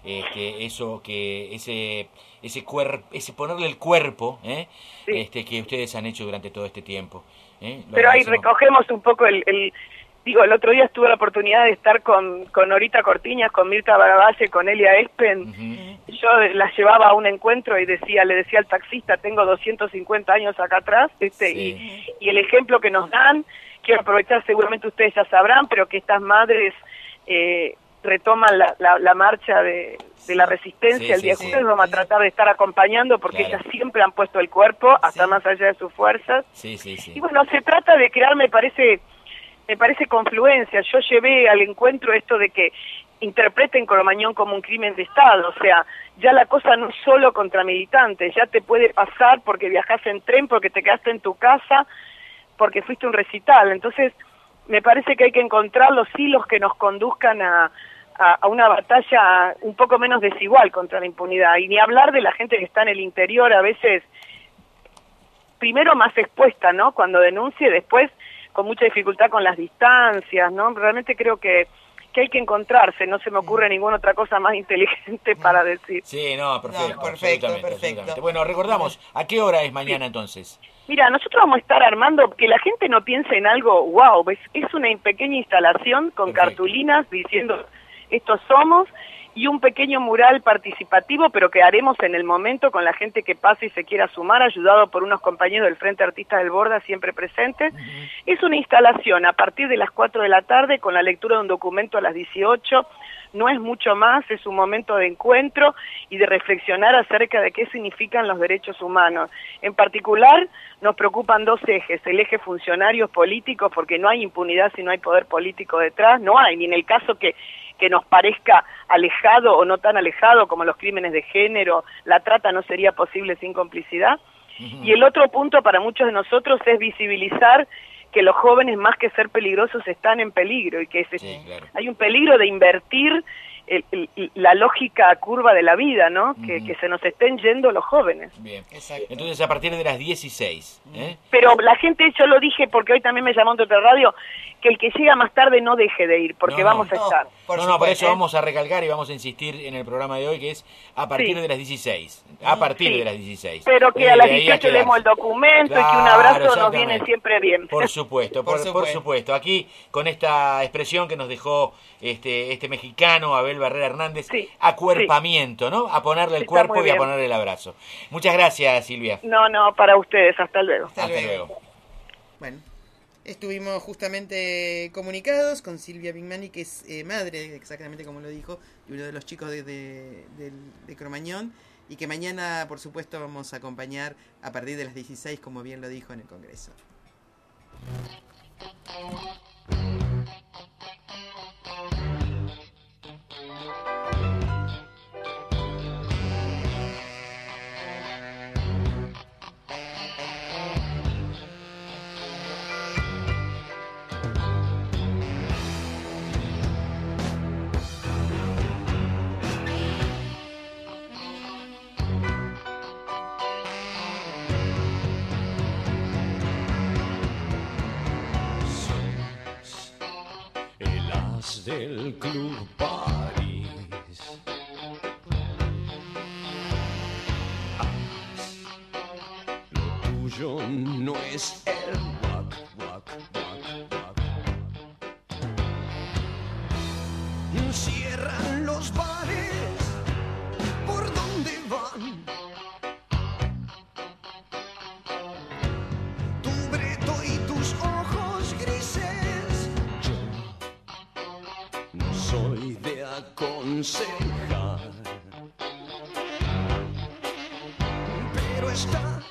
ese ponerle el cuerpo, que ustedes han hecho durante todo este tiempo. Pero ahí recogemos un poco el otro día tuve la oportunidad de estar con Norita Cortiñas, con Mirta Baravalle, con Elia Espen. Yo las llevaba a un encuentro y le decía al taxista, tengo 250 años acá atrás, y el ejemplo que nos dan, quiero aprovechar, seguramente ustedes ya sabrán, pero que estas madres retoman la marcha de la resistencia el día jueves, vamos a tratar de estar acompañando porque ellas siempre han puesto el cuerpo hasta más allá de sus fuerzas. Y bueno, se trata de crear, me parece confluencia. Yo llevé al encuentro esto de que interpreten Cromañón como un crimen de Estado, o sea, ya la cosa no es solo contra militantes, ya te puede pasar porque viajás en tren, porque te quedaste en tu casa, porque fuiste a un recital. Entonces, me parece que hay que encontrar los hilos que nos conduzcan a una batalla un poco menos desigual contra la impunidad, y ni hablar de la gente que está en el interior, a veces, primero más expuesta, ¿no?, cuando denuncie, después con mucha dificultad con las distancias, ¿no? Realmente creo que hay que encontrarse, no se me ocurre ninguna otra cosa más inteligente para decir. Sí, perfecto. Bueno, recordamos, ¿a qué hora es mañana entonces? Mira, nosotros vamos a estar armando, que la gente no piense en algo, wow, es una pequeña instalación con cartulinas diciendo, estos somos, y un pequeño mural participativo, pero que haremos en el momento con la gente que pase y se quiera sumar, ayudado por unos compañeros del Frente Artistas del Borda, siempre presentes. Es una instalación a partir de las 4 de la tarde, con la lectura de un documento a las 18, no es mucho más, es un momento de encuentro y de reflexionar acerca de qué significan los derechos humanos. En particular, nos preocupan dos ejes: el eje funcionarios políticos, porque no hay impunidad si no hay poder político detrás, no hay, ni en el caso que nos parezca alejado o no tan alejado como los crímenes de género, la trata no sería posible sin complicidad. Y el otro punto para muchos de nosotros es visibilizar que los jóvenes, más que ser peligrosos, están en peligro y que hay un peligro de invertir la lógica curva de la vida, ¿no? Que se nos estén yendo los jóvenes. Bien, entonces a partir de las 16. Pero la gente, yo lo dije porque hoy también me llamó de otra radio, que el que llega más tarde no deje de ir, porque vamos a estar. Por eso vamos a recalcar y vamos a insistir en el programa de hoy, que es a partir de las 16. A partir de las 16. Pero que a las 18 leemos el documento, y que un abrazo nos viene siempre bien. Por supuesto, por supuesto. Aquí, con esta expresión que nos dejó este mexicano, Abel Barrera Hernández, acuerpamiento, ¿no? A ponerle el cuerpo y a ponerle el abrazo. Muchas gracias, Silvia. No, para ustedes. Hasta luego. Hasta luego. Bueno. Estuvimos justamente comunicados con Silvia Bigmani, que es madre, exactamente como lo dijo, de uno de los chicos de Cromañón, y que mañana, por supuesto, vamos a acompañar a partir de las 16, como bien lo dijo en el Congreso. Del Club París. Lo tuyo no es el rock, rock, rock, rock. Cierran los bares, ¿por dónde van? Tu breto y tus ojos grises. No soy de aconsejar, pero estás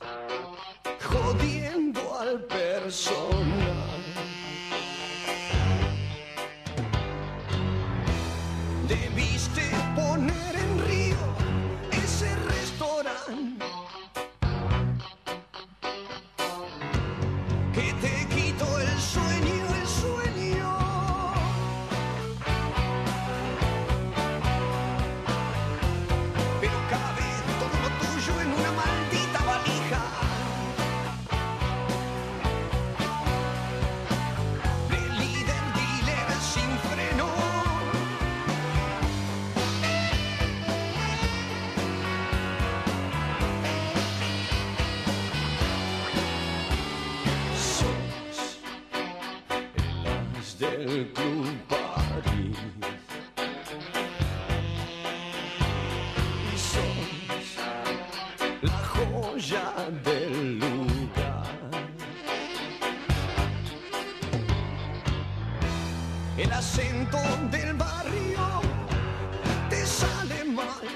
jodiendo al personal. Debiste poner en Río ese restaurante que te quitó el sueño, el sueño. Pero cabe todo lo tuyo en una maldita valija. De líder, dealer sin freno. Sos el as del Club París. La joya del lugar, el acento del barrio te sale mal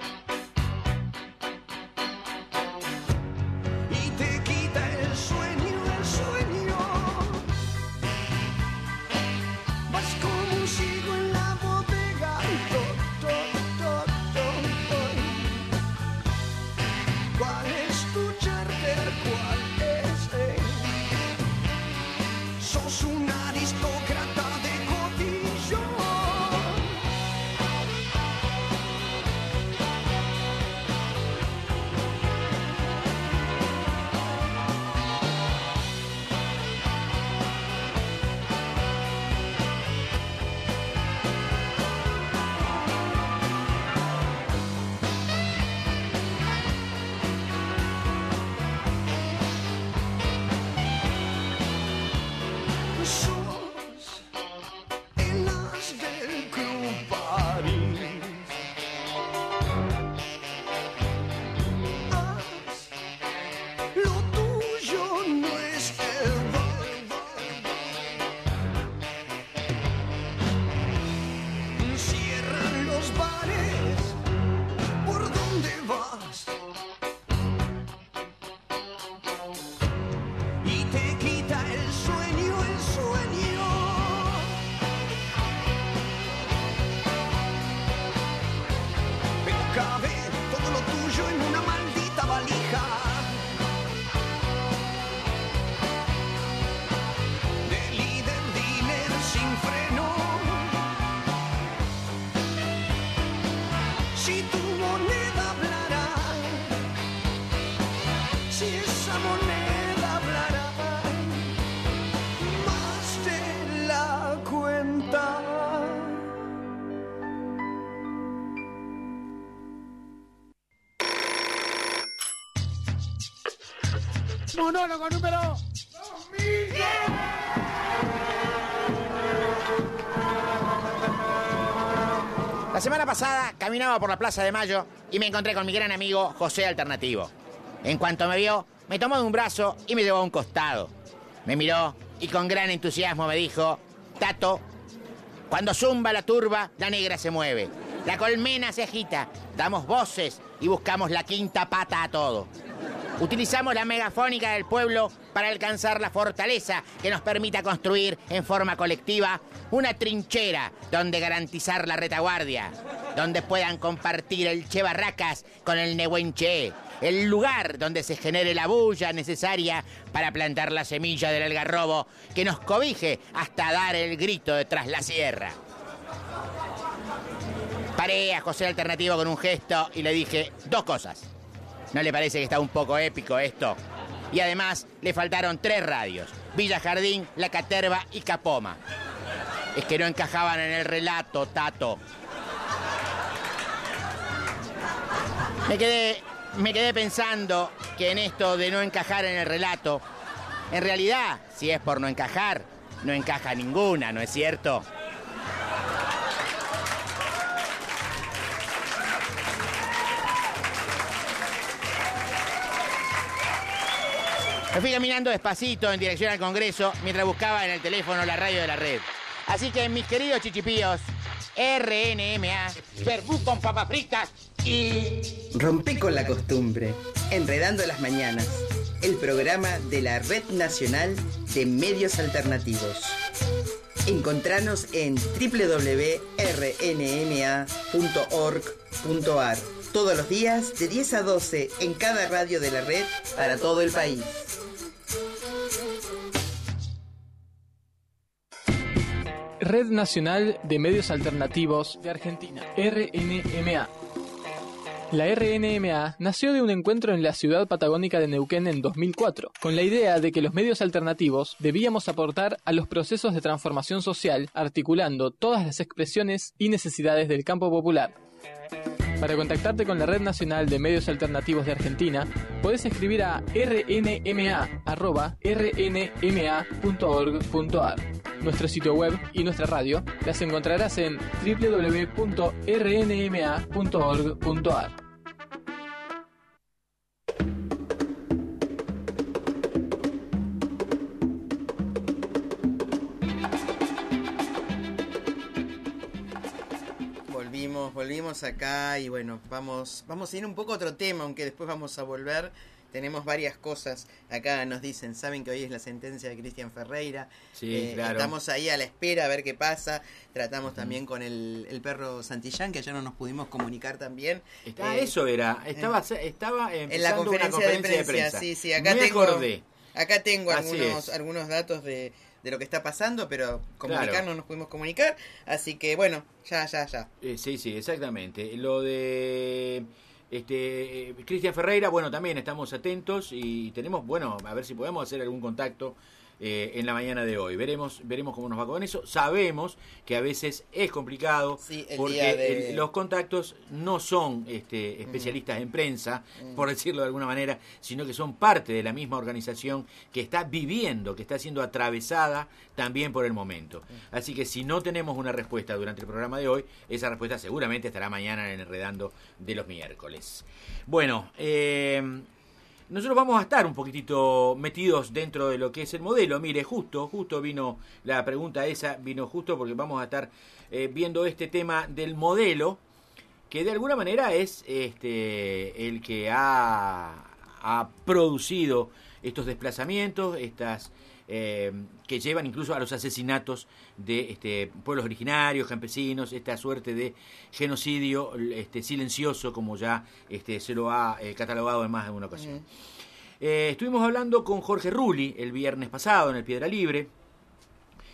y te quita el sueño, el sueño. Vas como un ciego en la bodega, ¿cuál es tu charter? ¿Cuál es él? Sos un aristócrata de cotillón. si esa moneda hablará más de la cuenta. Monólogo número 2000. La semana pasada caminaba por la Plaza de Mayo y me encontré con mi gran amigo José Alternativo. En cuanto me vio, me tomó de un brazo y me llevó a un costado. Me miró y con gran entusiasmo me dijo: Tato, cuando zumba la turba, la negra se mueve. La colmena se agita, damos voces y buscamos la quinta pata a todo. Utilizamos la megafónica del pueblo para alcanzar la fortaleza que nos permita construir en forma colectiva una trinchera donde garantizar la retaguardia, donde puedan compartir el Che Barracas con el Nehuenche, el lugar donde se genere la bulla necesaria para plantar la semilla del algarrobo que nos cobije hasta dar el grito de tras la sierra. Paré a José Alternativo con un gesto y le dije dos cosas. ¿No le parece que está un poco épico esto? Y además le faltaron 3 radios: Villa Jardín, La Caterva y Capoma. Es que no encajaban en el relato, Tato. Me quedé pensando que en esto de no encajar en el relato, en realidad, si es por no encajar, no encaja ninguna, ¿no es cierto? Me fui caminando despacito en dirección al Congreso mientras buscaba en el teléfono la radio de la red. Así que, mis queridos chichipíos, RNMA, verbú con papas fritas y... Rompé con la costumbre, Enredando las Mañanas, el programa de la Red Nacional de Medios Alternativos. Encontranos en www.rnma.org.ar todos los días de 10 a 12 en cada radio de la red para todo el país. Red Nacional de Medios Alternativos de Argentina, RNMA. La RNMA nació de un encuentro en la ciudad patagónica de Neuquén en 2004, con la idea de que los medios alternativos debíamos aportar a los procesos de transformación social, articulando todas las expresiones y necesidades del campo popular. Para contactarte con la Red Nacional de Medios Alternativos de Argentina, podés escribir a rnma@rnma.org.ar. Nuestro sitio web y nuestra radio las encontrarás en www.rnma.org.ar. Volvimos acá y bueno, vamos a ir un poco a otro tema, aunque después vamos a volver. Tenemos varias cosas. Acá nos dicen, saben que hoy es la sentencia de Cristian Ferreira. Sí, claro. Estamos ahí a la espera a ver qué pasa. Tratamos también con el perro Santillán, que ayer no nos pudimos comunicar también. Eso era. Estaba en la conferencia de prensa. Sí, acá tengo algunos datos de lo que está pasando, pero no nos pudimos comunicar, así que bueno, ya. Sí, exactamente. Lo de Cristian Ferreira, bueno, también estamos atentos y tenemos, a ver si podemos hacer algún contacto en la mañana de hoy. Veremos cómo nos va con eso. Sabemos que a veces es complicado porque los contactos no son especialistas en prensa, por decirlo de alguna manera, sino que son parte de la misma organización que está viviendo, que está siendo atravesada también por el momento. Así que si no tenemos una respuesta durante el programa de hoy, esa respuesta seguramente estará mañana en Enredando de los miércoles. Bueno, nosotros vamos a estar un poquitito metidos dentro de lo que es el modelo. Mire, justo vino la pregunta esa, vino justo porque vamos a estar viendo este tema del modelo, que de alguna manera es el que ha producido estos desplazamientos, que llevan incluso a los asesinatos de pueblos originarios, campesinos, esta suerte de genocidio silencioso, como ya se lo ha catalogado en más de una ocasión. Estuvimos hablando con Jorge Rulli el viernes pasado en el Piedra Libre,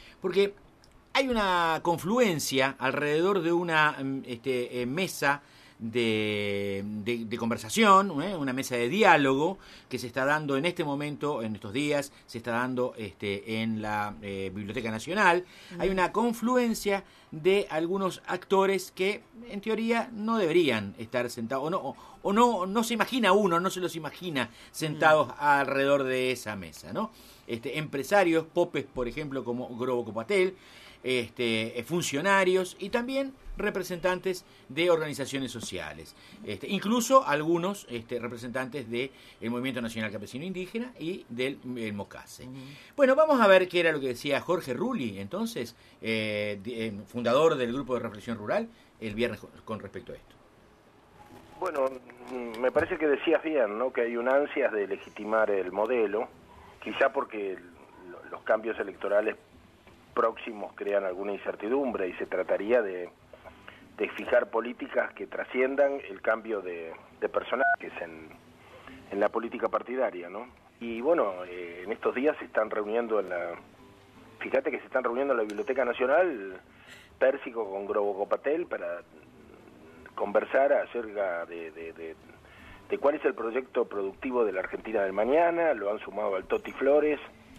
porque hay una confluencia alrededor de una mesa de conversación, una mesa de diálogo que se está dando en este momento, en estos días, se está dando en la Biblioteca Nacional. Hay una confluencia de algunos actores que en teoría no deberían estar sentados, o no se imagina uno, no se los imagina sentados alrededor de esa mesa, ¿no? Empresarios, popes, por ejemplo, como Grobo Copatel, funcionarios y también representantes de organizaciones sociales, incluso algunos representantes del Movimiento Nacional Campesino Indígena y del MOCASE. Bueno, vamos a ver qué era lo que decía Jorge Rulli, entonces, fundador del Grupo de Reflexión Rural, el viernes con respecto a esto. Bueno, me parece que decías bien, ¿no? Que hay un ansias de legitimar el modelo, quizá porque los cambios electorales próximos crean alguna incertidumbre y se trataría de fijar políticas que trasciendan el cambio de personajes en la política partidaria, ¿no? Y bueno, en estos días se están reuniendo fíjate que se están reuniendo en la Biblioteca Nacional Pérsico con Grobo Copatel para conversar acerca de cuál es el proyecto productivo de la Argentina del mañana. Lo han sumado al Toti Flores,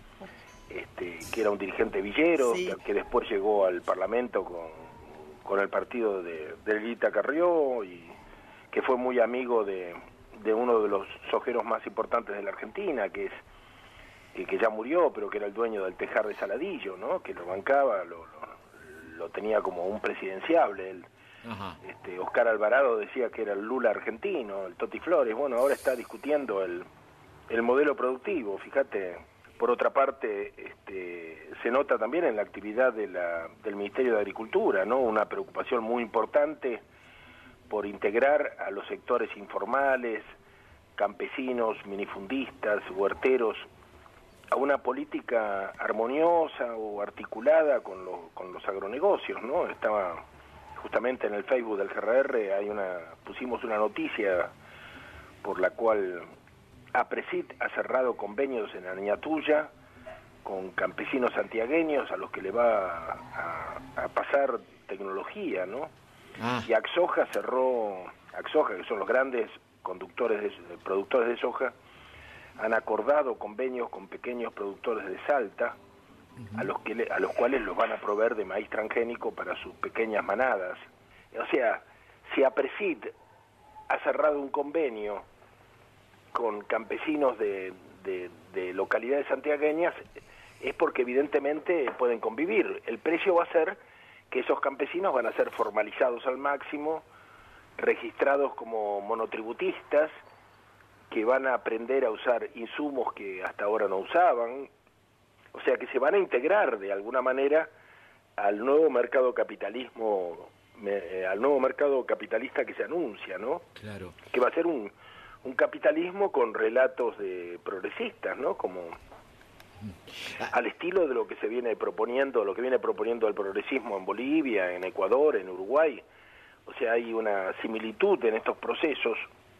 que era un dirigente villero, sí, que después llegó al Parlamento con el partido de Lita Carrió, y que fue muy amigo de uno de los sojeros más importantes de la Argentina, que ya murió, pero que era el dueño del Tejar de Saladillo, ¿no? Que lo bancaba, lo tenía como un presidenciable. Él, Oscar Alvarado decía que era el Lula argentino, el Toti Flores. Bueno, ahora está discutiendo el modelo productivo, fíjate. Por otra parte, se nota también en la actividad del Ministerio de Agricultura, ¿no? Una preocupación muy importante por integrar a los sectores informales, campesinos, minifundistas, huerteros, a una política armoniosa o articulada con los agronegocios, ¿no? Estaba justamente en el Facebook del GRR, pusimos una noticia por la cual APRESID ha cerrado convenios en Añatuya con campesinos santiagueños a los que le va a pasar tecnología, ¿no? Y Axoja que son los grandes productores de soja, han acordado convenios con pequeños productores de Salta, a los cuales los van a proveer de maíz transgénico para sus pequeñas manadas. O sea, si APRESID ha cerrado un convenio con campesinos de localidades santiagueñas, es porque evidentemente pueden convivir. El precio va a ser que esos campesinos van a ser formalizados al máximo, registrados como monotributistas, que van a aprender a usar insumos que hasta ahora no usaban, o sea que se van a integrar de alguna manera al nuevo mercado capitalismo, al nuevo mercado capitalista que se anuncia, ¿no? Claro. Que va a ser un capitalismo con relatos de progresistas, ¿no? Como al estilo de lo que se viene proponiendo, lo que viene proponiendo el progresismo en Bolivia, en Ecuador, en Uruguay. O sea, hay una similitud en estos procesos,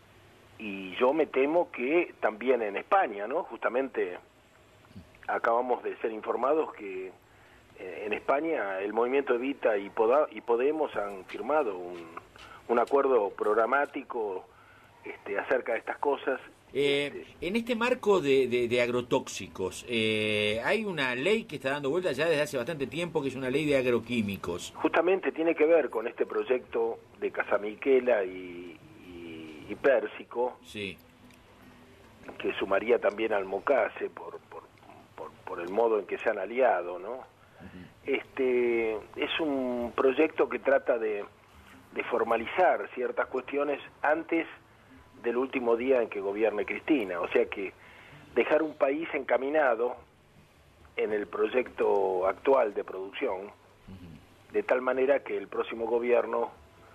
y yo me temo que también en España, ¿no? Justamente acabamos de ser informados que en España el movimiento Evita y Podemos han firmado un acuerdo programático acerca de estas cosas. En este marco de agrotóxicos, hay una ley que está dando vuelta ya desde hace bastante tiempo, que es una ley de agroquímicos. Justamente tiene que ver con este proyecto de Casamiquela y Pérsico, sí, que sumaría también al MOCASE por el modo en que se han aliado, ¿no? Es un proyecto que trata de formalizar ciertas cuestiones antes del último día en que gobierne Cristina, o sea que dejar un país encaminado en el proyecto actual de producción, de tal manera que el próximo gobierno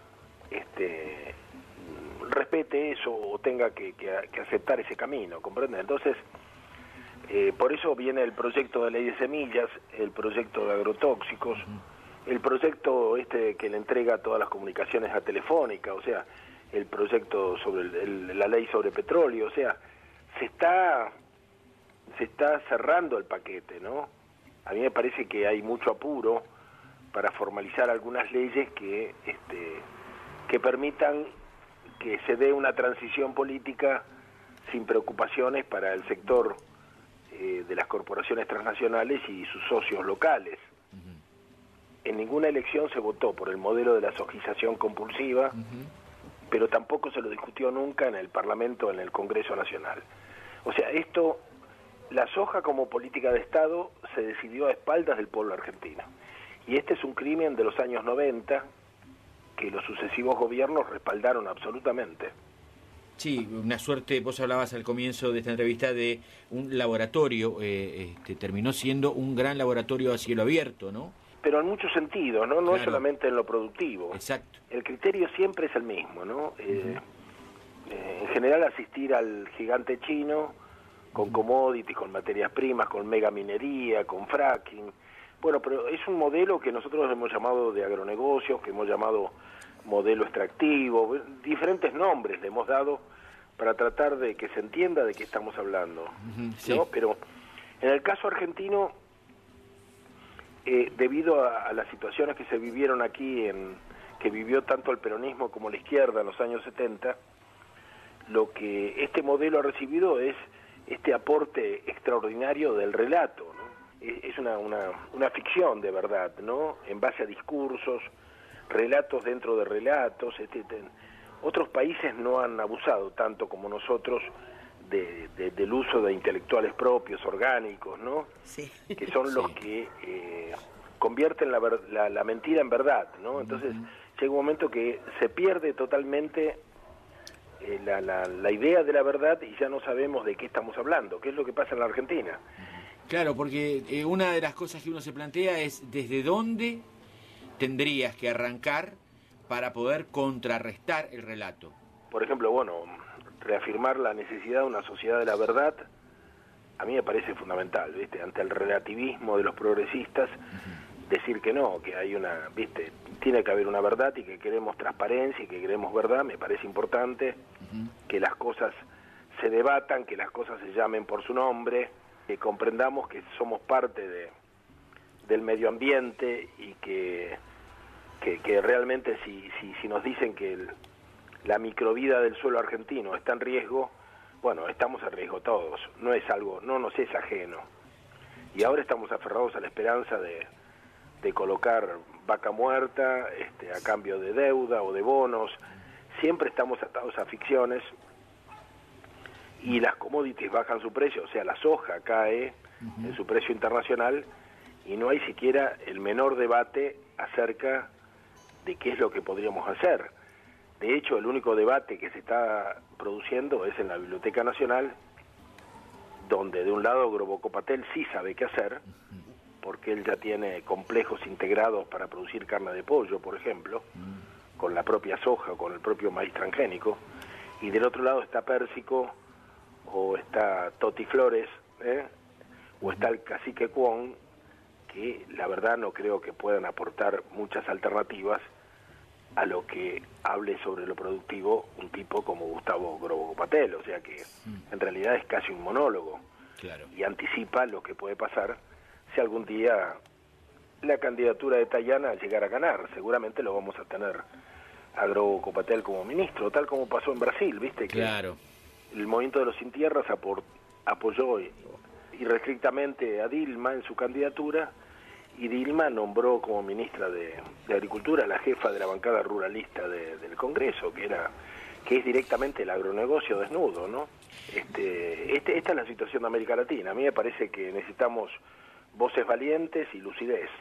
respete eso o tenga que aceptar ese camino, ¿comprende? Entonces, por eso viene el proyecto de ley de semillas, el proyecto de agrotóxicos, el proyecto que le entrega todas las comunicaciones a Telefónica, o sea, el proyecto sobre la ley sobre petróleo, o sea, se está cerrando el paquete, ¿no? A mí me parece que hay mucho apuro para formalizar algunas leyes que permitan que se dé una transición política sin preocupaciones para el sector de las corporaciones transnacionales y sus socios locales. En ninguna elección se votó por el modelo de la sojización compulsiva, pero tampoco se lo discutió nunca en el Parlamento, en el Congreso Nacional. O sea, la soja como política de Estado se decidió a espaldas del pueblo argentino. Y este es un crimen de los años 90 que los sucesivos gobiernos respaldaron absolutamente. Sí, una suerte, vos hablabas al comienzo de esta entrevista de un laboratorio, terminó siendo un gran laboratorio a cielo abierto, ¿no? Pero en muchos sentidos, ¿no? No Claro. es solamente en lo productivo. Exacto. El criterio siempre es el mismo, ¿no? En general asistir al gigante chino con commodities, con materias primas, con megaminería, con fracking. Bueno, pero es un modelo que nosotros hemos llamado de agronegocios, que hemos llamado modelo extractivo, diferentes nombres le hemos dado para tratar de que se entienda de qué estamos hablando, sí. ¿no? Pero en el caso argentino, debido a las situaciones que se vivieron aquí, que vivió tanto el peronismo como la izquierda en los años 70, lo que este modelo ha recibido es este aporte extraordinario del relato, ¿no? Es una ficción de verdad, ¿no? En base a discursos, relatos dentro de relatos. Otros países no han abusado tanto como nosotros del uso de intelectuales propios, orgánicos, ¿no? Sí. Que son los que convierten la mentira en verdad, ¿no? Entonces llega un momento que se pierde totalmente la idea de la verdad y ya no sabemos de qué estamos hablando, qué es lo que pasa en la Argentina. Claro, porque una de las cosas que uno se plantea es desde dónde tendrías que arrancar para poder contrarrestar el relato. Por ejemplo, bueno, reafirmar la necesidad de una sociedad de la verdad, a mí me parece fundamental, ¿viste? Ante el relativismo de los progresistas, decir que no, que hay ¿viste? Tiene que haber una verdad y que queremos transparencia y que queremos verdad, me parece importante, que las cosas se debatan, que las cosas se llamen por su nombre, que comprendamos que somos parte del medio ambiente y que realmente si nos dicen que la microvida del suelo argentino está en riesgo, bueno, estamos en riesgo todos, no es algo, no nos es ajeno. Y ahora estamos aferrados a la esperanza de colocar vaca muerta a cambio de deuda o de bonos. Siempre estamos atados a ficciones y las commodities bajan su precio, o sea, la soja cae en su precio internacional y no hay siquiera el menor debate acerca de qué es lo que podríamos hacer. De hecho, el único debate que se está produciendo es en la Biblioteca Nacional, donde de un lado Grobocopatel sí sabe qué hacer, porque él ya tiene complejos integrados para producir carne de pollo, por ejemplo, con la propia soja o con el propio maíz transgénico, y del otro lado está Pérsico, o está Toti Flores, o está el cacique Cuón, que la verdad no creo que puedan aportar muchas alternativas a lo que hable sobre lo productivo un tipo como Gustavo Grobocopatel, o sea que en realidad es casi un monólogo. Claro. Y anticipa lo que puede pasar si algún día la candidatura de Tayana llegara a ganar. Seguramente lo vamos a tener a Grobocopatel como ministro, tal como pasó en Brasil, ¿viste? Que claro. El movimiento de los sin tierras apoyó irrestrictamente a Dilma en su candidatura, y Dilma nombró como ministra de Agricultura a la jefa de la bancada ruralista del Congreso, que es directamente el agronegocio desnudo, ¿no? Esta es la situación de América Latina. A mí me parece que necesitamos voces valientes y lucidez.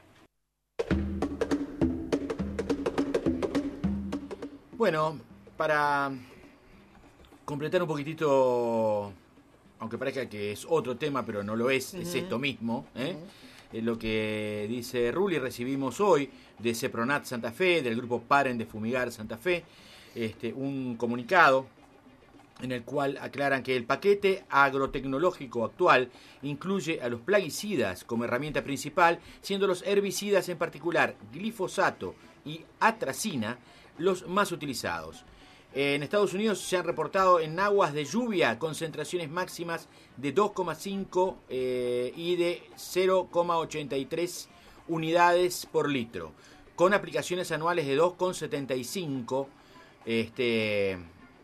Bueno, para completar un poquitito, aunque parezca que es otro tema, pero no lo es, es esto mismo, lo que dice Rulli. Recibimos hoy de Cepronat Santa Fe, del grupo Paren de Fumigar Santa Fe, un comunicado en el cual aclaran que el paquete agrotecnológico actual incluye a los plaguicidas como herramienta principal, siendo los herbicidas, en particular glifosato y atracina, los más utilizados. En Estados Unidos se han reportado en aguas de lluvia concentraciones máximas de 2,5 y de 0,83 unidades por litro, con aplicaciones anuales de 2,75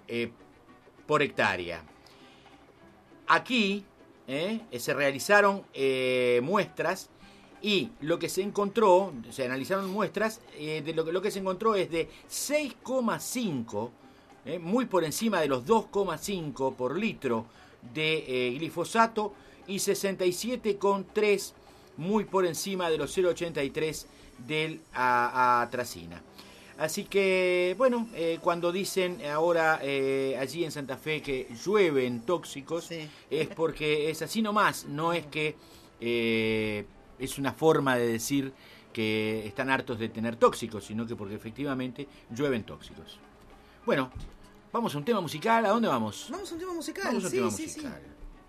por hectárea. Aquí se realizaron muestras y lo que se encontró, se analizaron muestras, de lo que se encontró es de 6,5, muy por encima de los 2,5 por litro de glifosato, y 67,3 muy por encima de los 0,83 del atracina. Así que, bueno, cuando dicen ahora allí en Santa Fe que llueven tóxicos, es porque es así nomás, no es que es una forma de decir que están hartos de tener tóxicos, sino que porque efectivamente llueven tóxicos. Bueno, vamos a un tema musical. ¿A dónde vamos? Vamos a un tema musical. Vamos a un tema musical.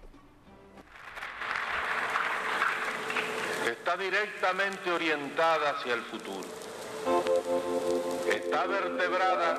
Está directamente orientada hacia el futuro. Está vertebrada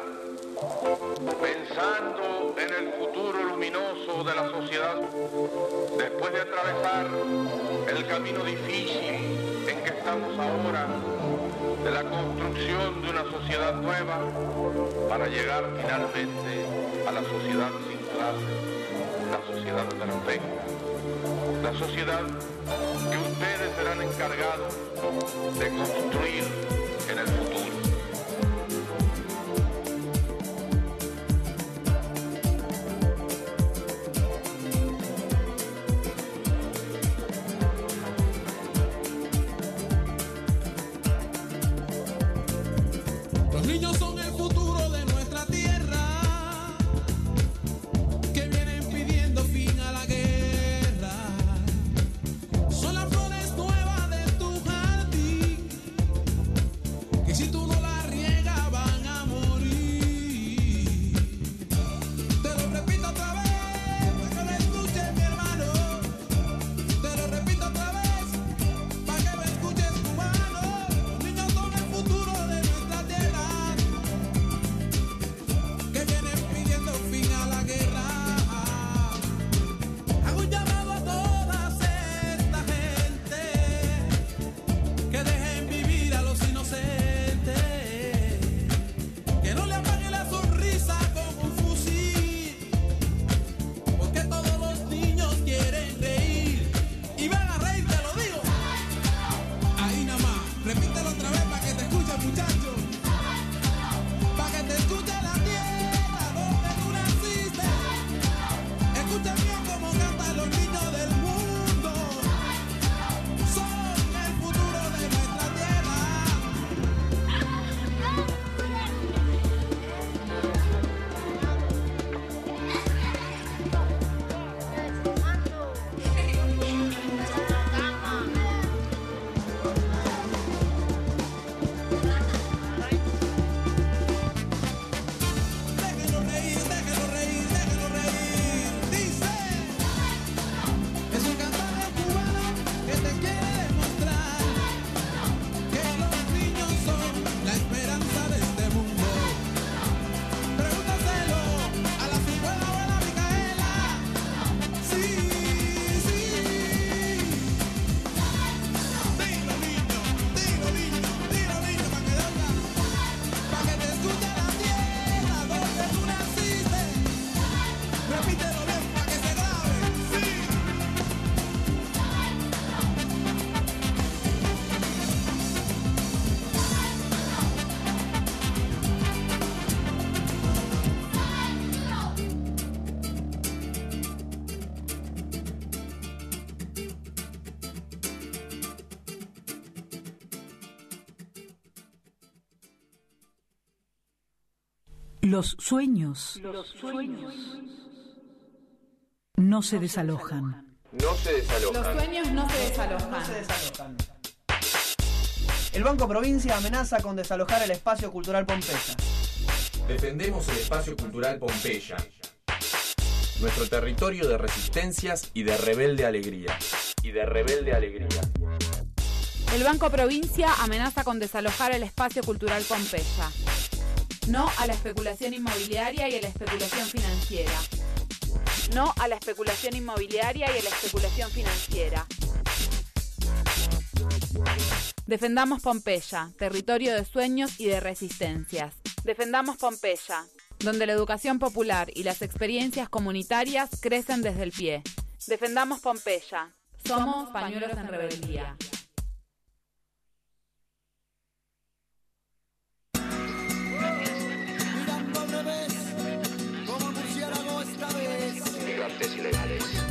pensando en el futuro luminoso de la sociedad después de atravesar el camino difícil en que estamos ahora de la construcción de una sociedad nueva para llegar finalmente a la sociedad sin clases, la sociedad perfecta, la sociedad que ustedes serán encargados de construir en el futuro. Los niños son el futuro de nuestra tierra, que vienen pidiendo fin a la guerra. Son las flores nuevas de tu jardín, que si tú no las riegas van a morir. Te lo repito otra vez, para que me escuches, mi hermano. Te lo repito otra vez, para que me escuches, cubano. Los niños son el futuro de nuestra tierra, que vienen pidiendo fin a la guerra. Hago un llamado a toda esta gente, que dejen vivir a los inocentes, que no le apaguen la sonrisa con un fusil, porque todos los niños quieren reír y van a reír, te lo digo. Ahí nada más, repítelo otra vez para que te escuche, muchacho, para que te escuche la tierra donde tú naciste. Escucha bien cómo cantan los niños del mundo, son el futuro de nuestra tierra. Déjenlo reír, déjenlo reír, déjenlo reír. Dice, es un cantante cubano que te quiere demostrar que los niños son la esperanza de este mundo. Pregúntaselo a la Ciruela o a la Micaela. Sí, sí. Dilo niño, dilo niño, dilo niño, para que oiga, para que te escuche la tierra donde tú naciste. Repítelo bien para que se grabe. Sí. Los sueños no se desalojan. No se desalojan. Los sueños no se desalojan. El Banco Provincia amenaza con desalojar el Espacio Cultural Pompeya. Defendemos el Espacio Cultural Pompeya, nuestro territorio de resistencias y de rebelde alegría. El Banco Provincia amenaza con desalojar el Espacio Cultural Pompeya. No a la especulación inmobiliaria y a la especulación financiera. No a la especulación inmobiliaria y a la especulación financiera. Defendamos Pompeya, territorio de sueños y de resistencias. Defendamos Pompeya, donde la educación popular y las experiencias comunitarias crecen desde el pie. Defendamos Pompeya. Somos Pañuelos en Rebeldía. Mirando al revés, como el murciélago esta vez. Inmigrantes ilegales.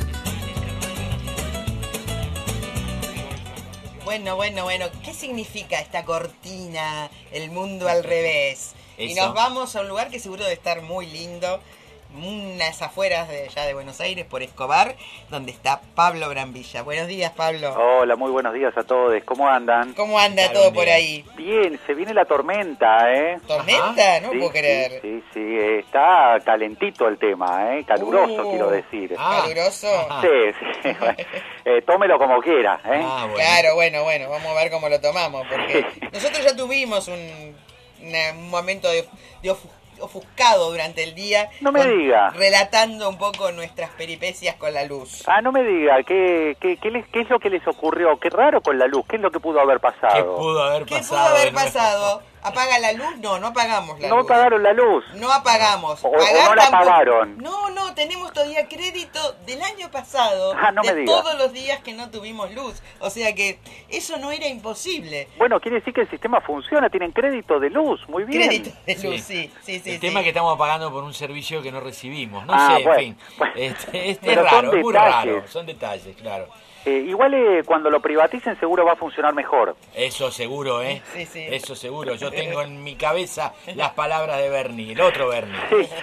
Bueno, ¿qué significa esta cortina, el mundo al revés? Y Eso. nos vamos a un lugar que seguro debe estar muy lindo, unas afueras de allá de Buenos Aires, por Escobar, donde está Pablo Brambilla. Buenos días, Pablo. Hola, muy buenos días a todos. ¿Cómo andan? ¿Cómo anda todo por ahí? Bien, se viene la tormenta, ¿eh? ¿Tormenta? No Sí, puedo creer. Sí, está calentito el tema, ¿eh? Caluroso, quiero decir. ¿Caluroso? Sí. Bueno, tómelo como quiera, ¿eh? Claro, bueno, vamos a ver cómo lo tomamos, porque nosotros ya tuvimos un momento de ofuscado durante el día. No me diga. Relatando un poco nuestras peripecias con la luz. Ah, no me diga, ¿qué es lo que les ocurrió? Qué raro con la luz, ¿qué es lo que pudo haber pasado? ¿Qué pudo haber ¿Qué pudo haber pasado? ¿Apaga la luz? No apagamos la luz. No apagaron la luz. No apagamos. O no la apagaron. No, tenemos todavía crédito del año pasado. No me de diga. todos los días que no tuvimos luz. O sea que eso no era imposible. Bueno, quiere decir que el sistema funciona, tienen crédito de luz, muy bien. Crédito de luz, sí. El tema es que estamos pagando por un servicio que no recibimos. No sé, bueno, en fin. Es Pero raro, son es muy detalles. raro. Son detalles, claro. Igual cuando lo privaticen seguro va a funcionar mejor. Eso seguro, ¿eh? Sí. Eso seguro. Yo tengo en mi cabeza las palabras de Bernie, el otro Bernie.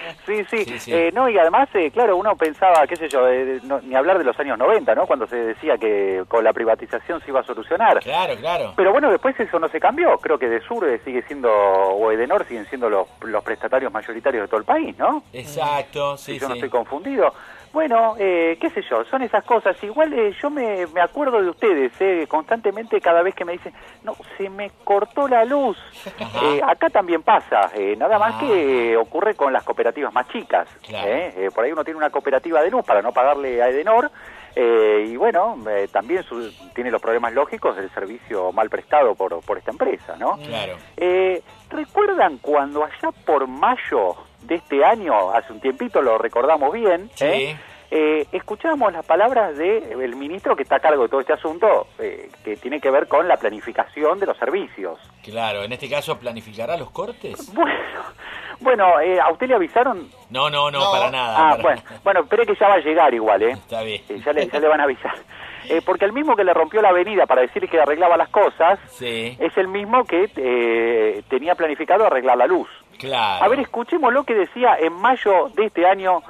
Sí. No, y además, claro, uno pensaba, qué sé yo, ni hablar de los años 90, ¿no? Cuando se decía que con la privatización se iba a solucionar. Claro. Pero bueno, después eso no se cambió. Creo que Edesur sigue siendo, o Edenor siguen siendo los prestatarios mayoritarios de todo el país, ¿no? Exacto, sí. Si yo no estoy confundido. Bueno, qué sé yo, son esas cosas. Igual yo me acuerdo de ustedes, constantemente cada vez que me dicen, no, se me cortó la luz. Acá también pasa, nada más que ocurre con las cooperativas más chicas. Claro. Por ahí uno tiene una cooperativa de luz para no pagarle a Edenor, y bueno, también tiene los problemas lógicos del servicio mal prestado por esta empresa, ¿no? Claro. ¿Recuerdan cuando allá por mayo de este año, hace un tiempito, lo recordamos bien, escuchábamos las palabras del ministro que está a cargo de todo este asunto, que tiene que ver con la planificación de los servicios? Claro, en este caso, ¿planificará los cortes? Bueno, ¿a usted le avisaron? No, para nada. Bueno, espere que ya va a llegar igual, Está bien. Ya le van a avisar. Porque el mismo que le rompió la avenida para decirle que arreglaba las cosas, es el mismo que tenía planificado arreglar la luz. Claro. A ver, escuchemos lo que decía en mayo de este año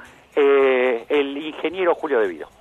el ingeniero Julio De Vido.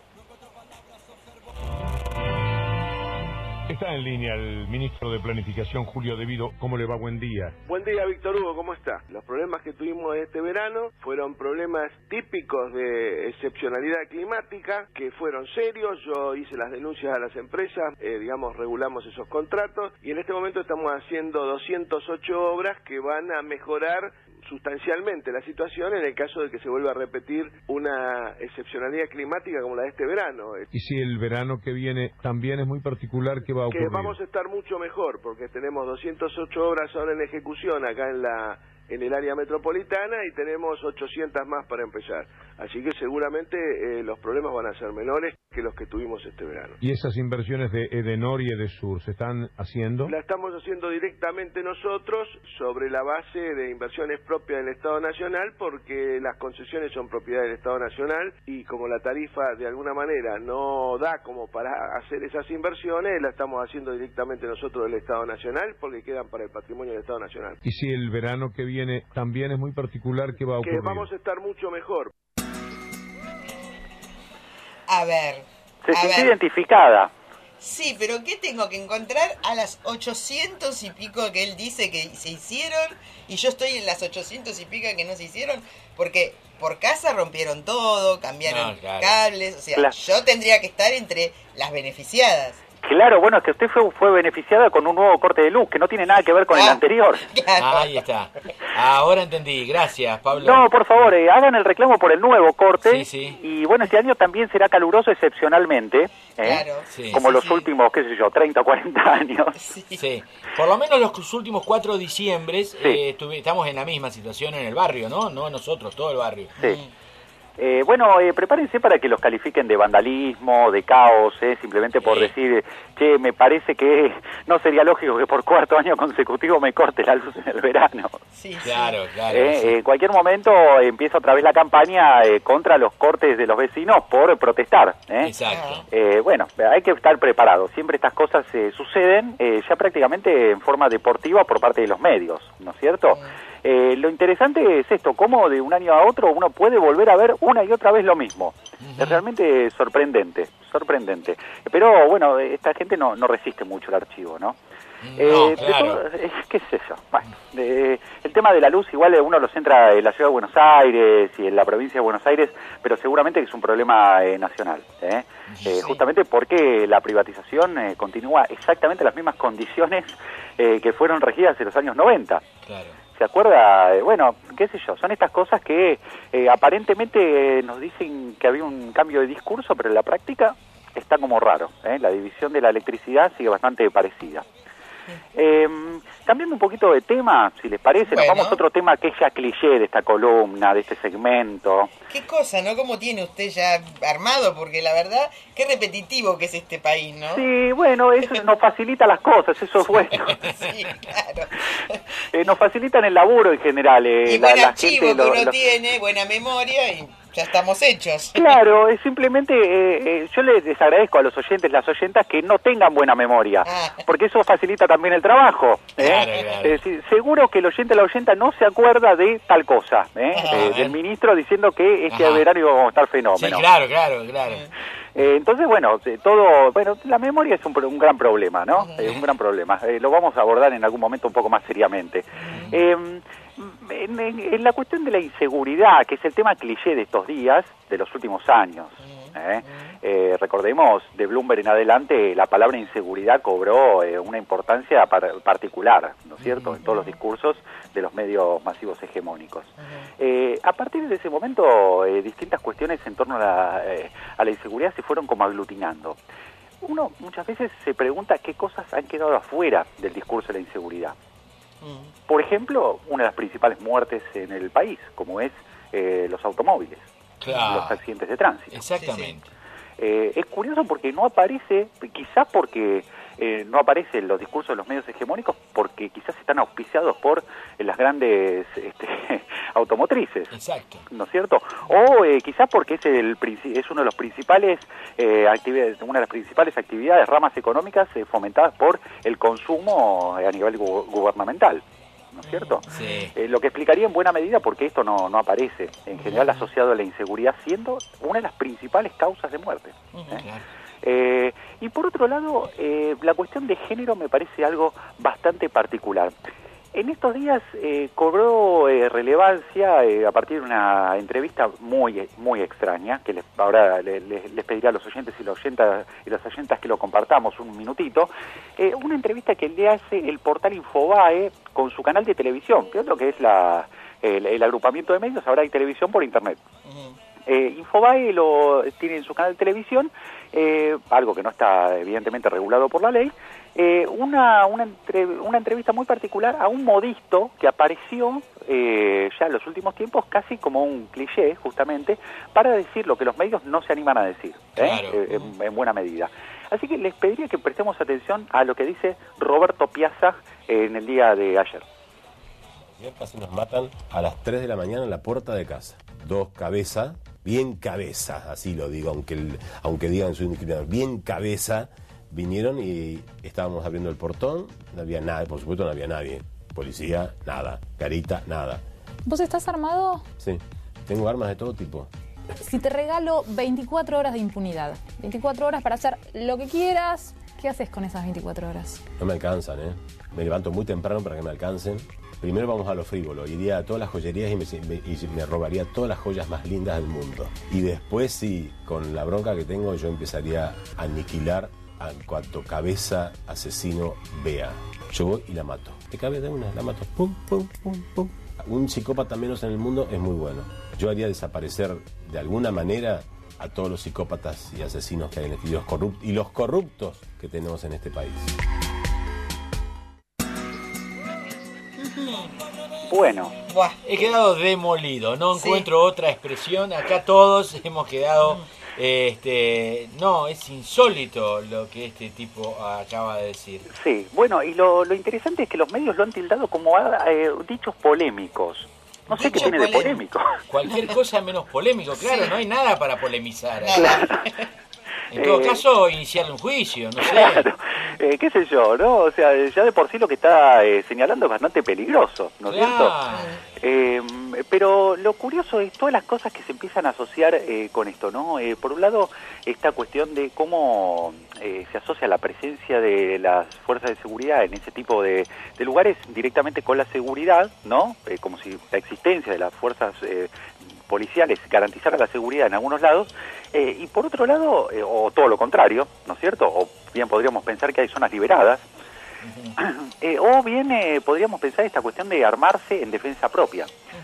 Está en línea el ministro de Planificación, Julio De Vido. ¿Cómo le va? Buen día. Buen día, Víctor Hugo, ¿cómo está? Los problemas que tuvimos este verano fueron problemas típicos de excepcionalidad climática, que fueron serios. Yo hice las denuncias a las empresas, regulamos esos contratos, y en este momento estamos haciendo 208 obras que van a mejorar sustancialmente la situación en el caso de que se vuelva a repetir una excepcionalidad climática como la de este verano. Y si el verano que viene también es muy particular, ¿qué va a ocurrir? Que vamos a estar mucho mejor, porque tenemos 208 obras ahora en ejecución acá en el área metropolitana y tenemos 800 más para empezar. Así que seguramente los problemas van a ser menores que los que tuvimos este verano. ¿Y esas inversiones de Edenor y Edesur se están haciendo? La estamos haciendo directamente nosotros sobre la base de inversiones propias del Estado Nacional, porque las concesiones son propiedad del Estado Nacional y como la tarifa de alguna manera no da como para hacer esas inversiones, la estamos haciendo directamente nosotros del Estado Nacional porque quedan para el patrimonio del Estado Nacional. ¿Y si el verano que viene también es muy particular, qué va a ocurrir? Que vamos a estar mucho mejor. A ver. Se sintió identificada. Sí, pero ¿qué tengo que encontrar a las 800 y pico que él dice que se hicieron y yo estoy en las 800 y pico que no se hicieron? Porque por casa rompieron todo, cambiaron cables, o sea, yo tendría que estar entre las beneficiadas. Claro, bueno, es que usted fue beneficiada con un nuevo corte de luz que no tiene nada que ver con el anterior. Ahí está. Ahora entendí. Gracias, Pablo. No, por favor, hagan el reclamo por el nuevo corte. Sí, sí. Y bueno, este año también será caluroso excepcionalmente. Claro. Sí, como sí, los sí. últimos, qué sé yo, 30 o 40 años. Sí. Por lo menos los últimos 4 diciembres estamos en la misma situación en el barrio, ¿no? No nosotros, todo el barrio. Sí. Bueno, prepárense para que los califiquen de vandalismo, de caos, simplemente por decir, che, me parece que no sería lógico que por 4 años consecutivos me corte la luz en el verano. Sí, claro. En cualquier momento empieza otra vez la campaña contra los cortes de los vecinos por protestar. Exacto. Bueno, hay que estar preparados. Siempre estas cosas suceden ya prácticamente en forma deportiva por parte de los medios, ¿no es cierto? Lo interesante es esto, cómo de un año a otro uno puede volver a ver una y otra vez lo mismo. Es realmente sorprendente. Pero bueno, esta gente no resiste mucho el archivo, ¿no? Claro. ¿Qué es eso? Bueno, el tema de la luz igual uno lo centra en la ciudad de Buenos Aires y en la provincia de Buenos Aires, pero seguramente es un problema nacional, justamente porque la privatización continúa exactamente en las mismas condiciones que fueron regidas en los años 90. Claro. ¿Se acuerda? Bueno, qué sé yo, son estas cosas que aparentemente nos dicen que había un cambio de discurso, pero en la práctica está como raro. La división de la electricidad sigue bastante parecida. Cambiando un poquito de tema, si les parece, nos vamos a otro tema que es ya cliché de esta columna, de este segmento. Qué cosa, ¿no? ¿Cómo tiene usted ya armado? Porque la verdad, qué repetitivo que es este país, ¿no? Sí, bueno, eso nos facilita las cosas, eso es bueno. Sí, claro. Nos facilitan el laburo en general. Y buen archivo que uno tiene, buena memoria y ya estamos hechos. Claro, es simplemente yo les agradezco a los oyentes, las oyentas, que no tengan buena memoria, porque eso facilita también el trabajo. Claro. Seguro que el oyente o la oyenta no se acuerda de tal cosa, del ministro diciendo que este verano iba a estar fenómeno. Sí, claro. Entonces, bueno, la memoria es un gran problema, ¿no? Es un gran problema. Lo vamos a abordar en algún momento un poco más seriamente. En la cuestión de la inseguridad, que es el tema cliché de estos días, de los últimos años, recordemos, de Bloomberg en adelante, la palabra inseguridad cobró una importancia particular, ¿no es cierto?, en todos los discursos de los medios masivos hegemónicos. A partir de ese momento, distintas cuestiones en torno a la inseguridad se fueron como aglutinando. Uno muchas veces se pregunta qué cosas han quedado afuera del discurso de la inseguridad. Por ejemplo, una de las principales muertes en el país, como es los automóviles, los accidentes de tránsito. Exactamente. Es curioso porque no aparece, quizás porque no aparece en los discursos de los medios hegemónicos, porque quizás están auspiciados por las grandes automotrices. Exacto. ¿No es cierto? O quizás porque es uno de los principales una de las principales actividades, ramas económicas fomentadas por el consumo a nivel gubernamental. ¿No es cierto? Sí. Lo que explicaría en buena medida por qué esto no aparece, en general asociado a la inseguridad, siendo una de las principales causas de muerte. Y por otro lado, la cuestión de género me parece algo bastante particular. En estos días cobró relevancia a partir de una entrevista muy extraña, que ahora les pediré a los oyentes y las oyentas que lo compartamos un minutito, una entrevista que le hace el portal Infobae con su canal de televisión, que es lo que es el agrupamiento de medios, ahora hay televisión por internet. Infobae lo tiene en su canal de televisión, algo que no está evidentemente regulado por la ley, una entrevista muy particular a un modisto que apareció ya en los últimos tiempos casi como un cliché, justamente, para decir lo que los medios no se animan a decir, en buena medida. Así que les pediría que prestemos atención a lo que dice Roberto Piazza en el día de ayer. Casi nos matan a las 3 de la mañana en la puerta de casa. 2 cabezas, bien cabezas, así lo digo, aunque digan su indiscriminado, bien cabeza, vinieron y estábamos abriendo el portón, no había nada, por supuesto no había nadie. Policía, nada. Carita, nada. ¿Vos estás armado? Sí, tengo armas de todo tipo. Si te regalo 24 horas de impunidad, 24 horas para hacer lo que quieras, ¿qué haces con esas 24 horas? No me alcanzan, Me levanto muy temprano para que me alcancen. Primero vamos a lo frívolo, iría a todas las joyerías y me robaría todas las joyas más lindas del mundo. Y después sí, con la bronca que tengo, yo empezaría a aniquilar a cuanto cabeza asesino vea. Yo voy y la mato. Me cabe de una, la mato. Pum, pum, pum, pum. Un psicópata menos en el mundo es muy bueno. Yo haría desaparecer de alguna manera a todos los psicópatas y asesinos que hay en este y los corruptos que tenemos en este país. Bueno. Buah, he quedado demolido, no encuentro otra expresión. Acá todos hemos quedado... no, es insólito lo que este tipo acaba de decir. Sí, bueno, y lo interesante es que los medios lo han tildado como dichos polémicos. No sé qué tiene de polémico. Cualquier cosa menos polémico, claro, Sí. no hay nada para polemizar. Claro. En todo caso, iniciar un juicio, no sé. Claro, qué sé yo, ¿no? O sea, ya de por sí lo que está señalando es bastante peligroso, ¿no es cierto? Pero lo curioso es todas las cosas que se empiezan a asociar con esto, ¿no? Por un lado, esta cuestión de cómo se asocia la presencia de las fuerzas de seguridad en ese tipo de lugares directamente con la seguridad, ¿no? Como si la existencia de las fuerzas policiales garantizara la seguridad en algunos lados, y por otro lado, o todo lo contrario, ¿no es cierto? O bien podríamos pensar que hay zonas liberadas, o bien podríamos pensar esta cuestión de armarse en defensa propia.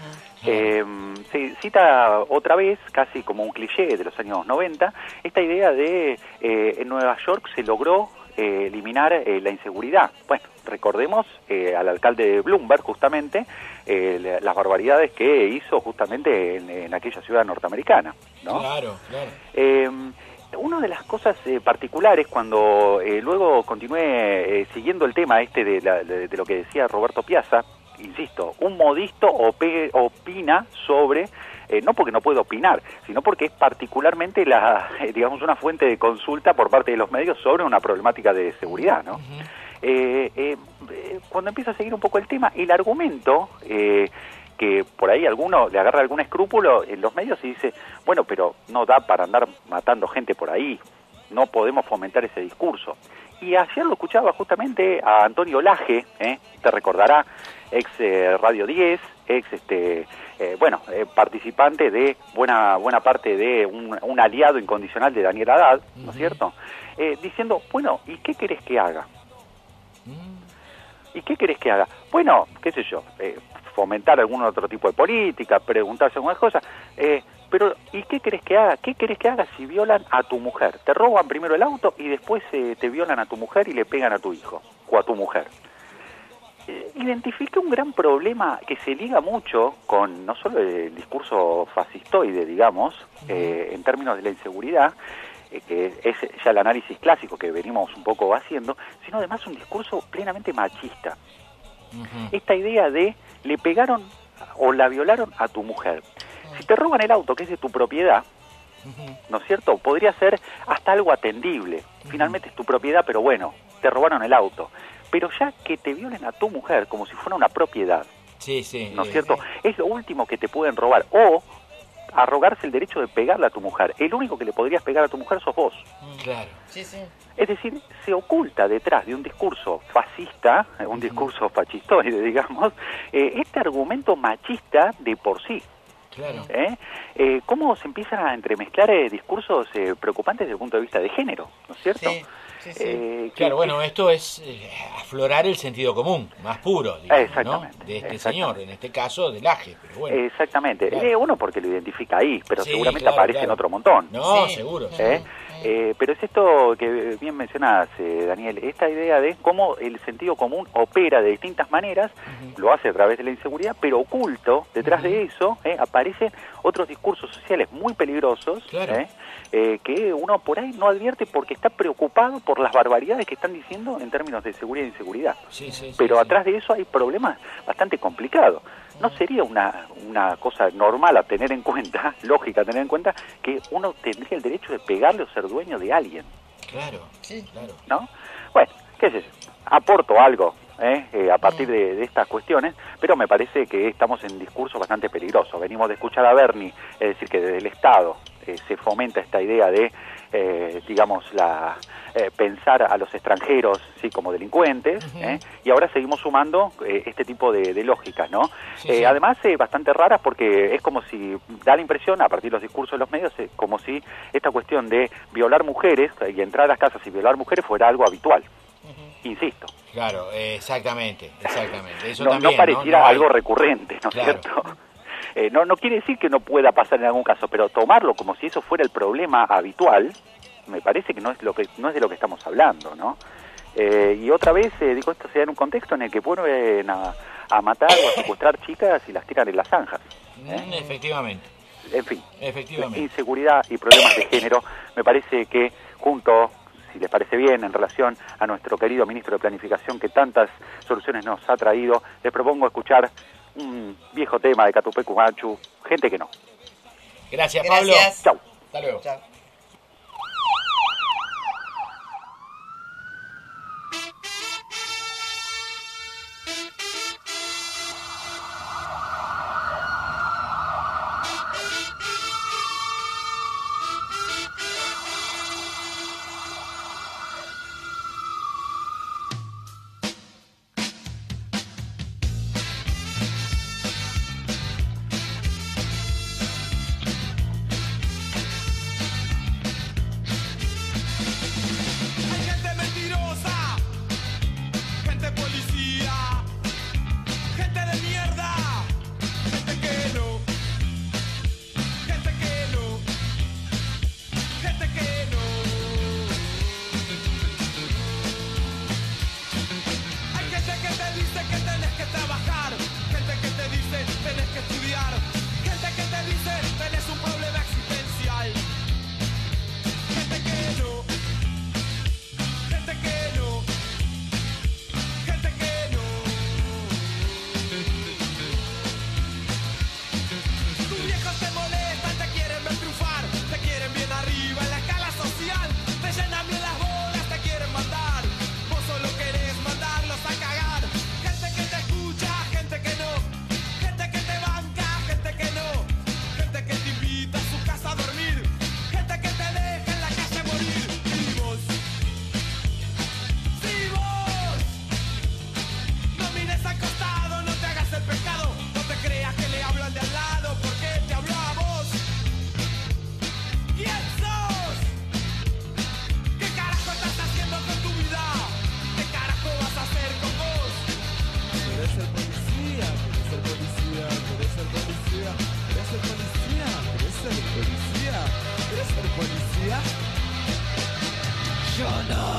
Se cita otra vez, casi como un cliché de los años 90, esta idea de en Nueva York se logró eliminar la inseguridad. Bueno, recordemos al alcalde de Bloomberg, justamente, las barbaridades que hizo justamente en aquella ciudad norteamericana, ¿no? Claro, claro. Una de las cosas particulares, cuando luego continué siguiendo el tema de lo que decía Roberto Piazza, insisto, un modisto opina sobre, no porque no puede opinar, sino porque es particularmente digamos, una fuente de consulta por parte de los medios sobre una problemática de seguridad, ¿no? Cuando empieza a seguir un poco el tema, el argumento que por ahí alguno le agarra algún escrúpulo en los medios y dice, bueno, pero no da para andar matando gente por ahí, no podemos fomentar ese discurso. Y ayer lo escuchaba justamente a Antonio Laje, te recordará, ex Radio 10, ex participante de buena parte de un aliado incondicional de Daniel Haddad, ¿no es cierto? Diciendo, bueno, ¿y qué querés que haga? ¿Y qué querés que haga? Bueno, qué sé yo, fomentar algún otro tipo de política, preguntarse algunas cosas, pero ¿y qué querés que haga? ¿Qué querés que haga si violan a tu mujer? Te roban primero el auto y después te violan a tu mujer y le pegan a tu hijo o a tu mujer. Identifiqué un gran problema que se liga mucho con no solo el discurso fascistoide, digamos, en términos de la inseguridad, que es ya el análisis clásico que venimos un poco haciendo, sino además un discurso plenamente machista. Esta idea de le pegaron o la violaron a tu mujer. Si te roban el auto que es de tu propiedad, ¿no es cierto? Podría ser hasta algo atendible. Finalmente es tu propiedad, pero bueno, te robaron el auto. Pero ya que te violen a tu mujer como si fuera una propiedad, ¿no es cierto? Es lo último que te pueden robar. O arrogarse el derecho de pegarle a tu mujer. El único que le podrías pegar a tu mujer sos vos. Claro. Es decir, se oculta detrás de un discurso fascista, un discurso fascistoide, digamos, este argumento machista de por sí. Claro. ¿Cómo se empiezan a entremezclar discursos preocupantes desde el punto de vista de género, ¿no es cierto? Claro, bueno, esto es aflorar el sentido común, más puro, digamos, exactamente, ¿no? De este señor, en este caso del Laje, pero bueno. Exactamente, Claro. Uno porque lo identifica ahí, pero Sí, seguramente claro, aparece claro. en otro montón. No, seguro. Pero es esto que bien mencionás, Daniel, esta idea de cómo el sentido común opera de distintas maneras, lo hace a través de la inseguridad, pero oculto, detrás de eso, aparecen otros discursos sociales muy peligrosos, que uno por ahí no advierte porque está preocupado por las barbaridades que están diciendo en términos de seguridad e inseguridad. Pero atrás de eso hay problemas bastante complicados. ¿No sería una cosa normal a tener en cuenta, lógica a tener en cuenta, que uno tendría el derecho de pegarle o ser dueño de alguien? Claro, claro. ¿No? Bueno, qué sé yo, aporto algo a partir de estas cuestiones, pero me parece que estamos en discursos bastante peligrosos. Venimos de escuchar a Bernie, es decir, que desde el Estado se fomenta esta idea de, digamos, pensar a los extranjeros sí como delincuentes, y ahora seguimos sumando este tipo de lógicas, ¿no? Además, bastante raras porque es como si, da la impresión, a partir de los discursos de los medios, como si esta cuestión de violar mujeres y entrar a las casas y violar mujeres fuera algo habitual. Insisto. Claro, exactamente. Eso no, también, no pareciera no hay... algo recurrente, ¿no es cierto? No quiere decir que no pueda pasar en algún caso, pero tomarlo como si eso fuera el problema habitual, me parece que no es de lo que estamos hablando, ¿no? Y otra vez, digo, esto se da en un contexto en el que vuelven a matar o a secuestrar chicas y las tiran en las zanjas. Efectivamente. En fin, Efectivamente. inseguridad y problemas de género, me parece que junto, si les parece bien, en relación a nuestro querido ministro de Planificación que tantas soluciones nos ha traído, les propongo escuchar un viejo tema de Catupecu Machu, Gente que no. Gracias, Pablo. Chau. Hasta luego. Chau. Hay gente mentirosa, gente policía, gente de mierda, gente que no, gente que no, gente que no. Hay gente que te dice que tenés que trabajar, gente que te dice tenés que estudiar, gente que te dice tenés un problema existencial, gente que no. Gente que no, gente que no. Tus viejos te molestan, te quieren ver triunfar, te quieren bien arriba en la escala social, te llenan bien las bolas, te quieren mandar, vos solo querés mandarlos a cagar. Gente que te escucha, gente que no, gente que te banca, gente que no, gente que te invita a su casa a dormir, gente que te deja en la calle morir. Y vos, si vos no mires al costado, no te hagas el pecado, no te creas que le hablo al de al lado, porque te habló a vos. ¿Quién sos? ¿Qué carajo estás haciendo con tu vida? ¿Qué carajo vas a hacer con vos? Querés ser policía, querés ser policía, querés ser policía, querés ser policía, querés ser policía, querés ser policía. Yo no.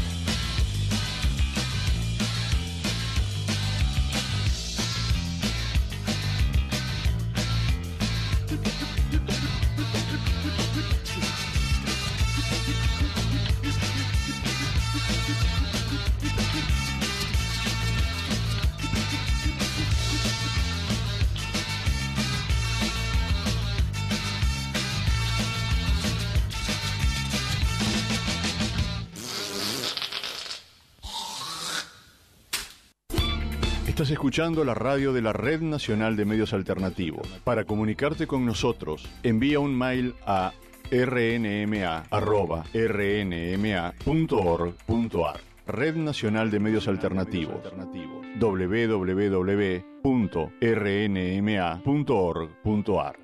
Estás escuchando la radio de la Red Nacional de Medios Alternativos. Para comunicarte con nosotros, envía un mail a rnma@rnma.org.ar. Red Nacional de Medios Alternativos. www.rnma.org.ar.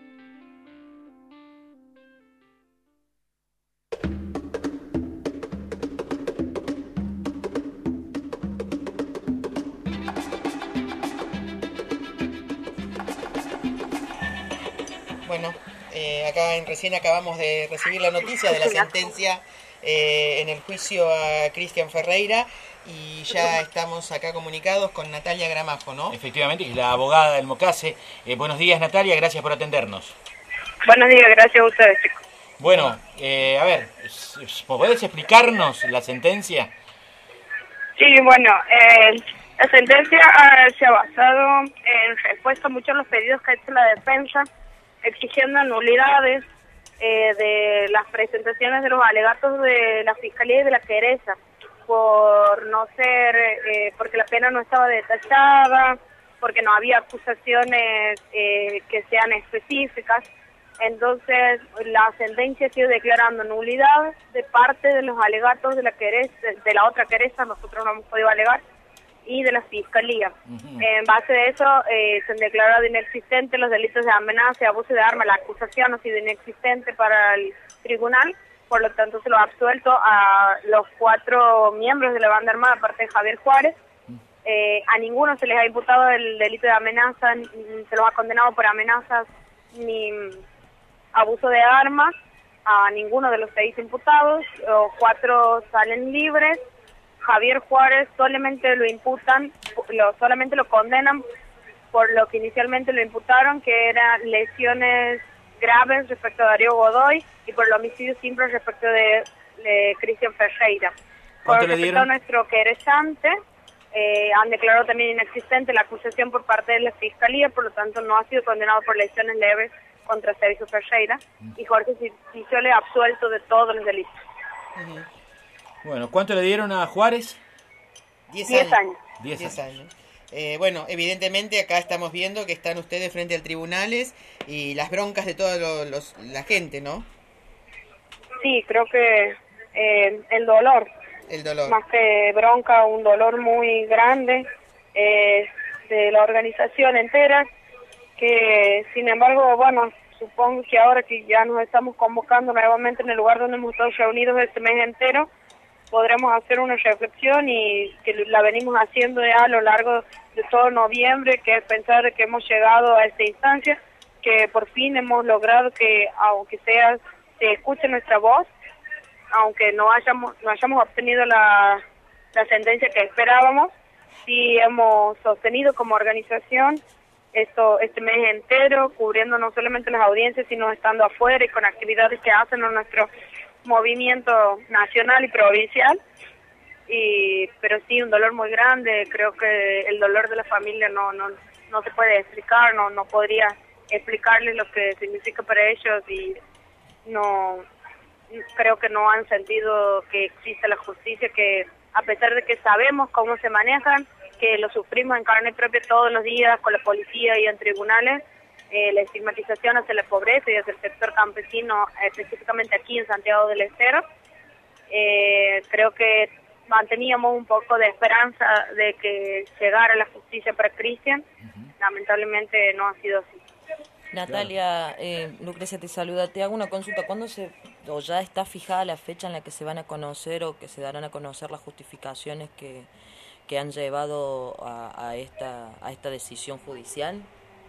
Bueno, acá recién acabamos de recibir la noticia de la sentencia en el juicio a Cristian Ferreira y ya estamos acá comunicados con Natalia Gramajo, ¿no? Efectivamente, que es la abogada del Mocase. Buenos días, Natalia, gracias por atendernos. Buenos días, gracias a ustedes, chicos. Bueno, a ver, ¿podés explicarnos la sentencia? Sí, bueno, la sentencia se ha basado en respuesta a muchos de los pedidos que ha hecho la defensa, exigiendo nulidades de las presentaciones de los alegatos de la Fiscalía y de la querella, por no ser, porque la pena no estaba detallada, porque no había acusaciones que sean específicas, Entonces, la sentencia sigue declarando nulidad de parte de los alegatos de la otra querella, nosotros no hemos podido alegar, y de la Fiscalía. En base de eso, se han declarado inexistentes los delitos de amenaza y abuso de arma. La acusación ha sido inexistente para el tribunal, por lo tanto se lo ha absuelto a los 4 miembros de la banda armada, aparte de Javier Juárez. A ninguno se les ha imputado el delito de amenaza, se los ha condenado por amenazas ni abuso de armas a ninguno de los 6 imputados. Los 4 salen libres. Javier Juárez solamente lo imputan, solamente lo condenan por lo que inicialmente lo imputaron, que eran lesiones graves respecto a Darío Godoy y por el homicidio simple respecto de Cristian Ferreira. Con respecto a nuestro querellante, han declarado también inexistente la acusación por parte de la Fiscalía, por lo tanto no ha sido condenado por lesiones leves contra Sergio Ferreira, y Jorge Ciciole absuelto de todos los delitos. Bueno, ¿cuánto le dieron a Juárez? 10 años. 10 años. Bueno, evidentemente acá estamos viendo que están ustedes frente a tribunales y las broncas de toda la gente, ¿no? Sí, creo que el dolor. Más que bronca, un dolor muy grande de la organización entera, que sin embargo, bueno, supongo que ahora que ya nos estamos convocando nuevamente en el lugar donde hemos estado reunidos este mes entero, podremos hacer una reflexión y que la venimos haciendo ya a lo largo de todo noviembre, que es pensar que hemos llegado a esta instancia, que por fin hemos logrado que, aunque sea, se escuche nuestra voz, aunque no hayamos obtenido la sentencia que esperábamos, sí hemos sostenido como organización este mes entero, cubriendo no solamente las audiencias, sino estando afuera y con actividades que hacen en nuestro movimiento nacional y provincial. Pero sí, un dolor muy grande. Creo que el dolor de la familia no se puede explicar, no podría explicarles lo que significa para ellos, y no creo que no han sentido que existe la justicia, que a pesar de que sabemos cómo se manejan, que lo sufrimos en carne propia todos los días con la policía y en tribunales, la estigmatización hacia la pobreza y hacia el sector campesino, específicamente aquí en Santiago del Estero. Creo que manteníamos un poco de esperanza de que llegara la justicia para Cristian. Lamentablemente no ha sido así. Natalia, Lucrecia te saluda. Te hago una consulta. ¿Cuándo o ya está fijada la fecha en la que se van a conocer o que se darán a conocer las justificaciones que han llevado a esta decisión judicial?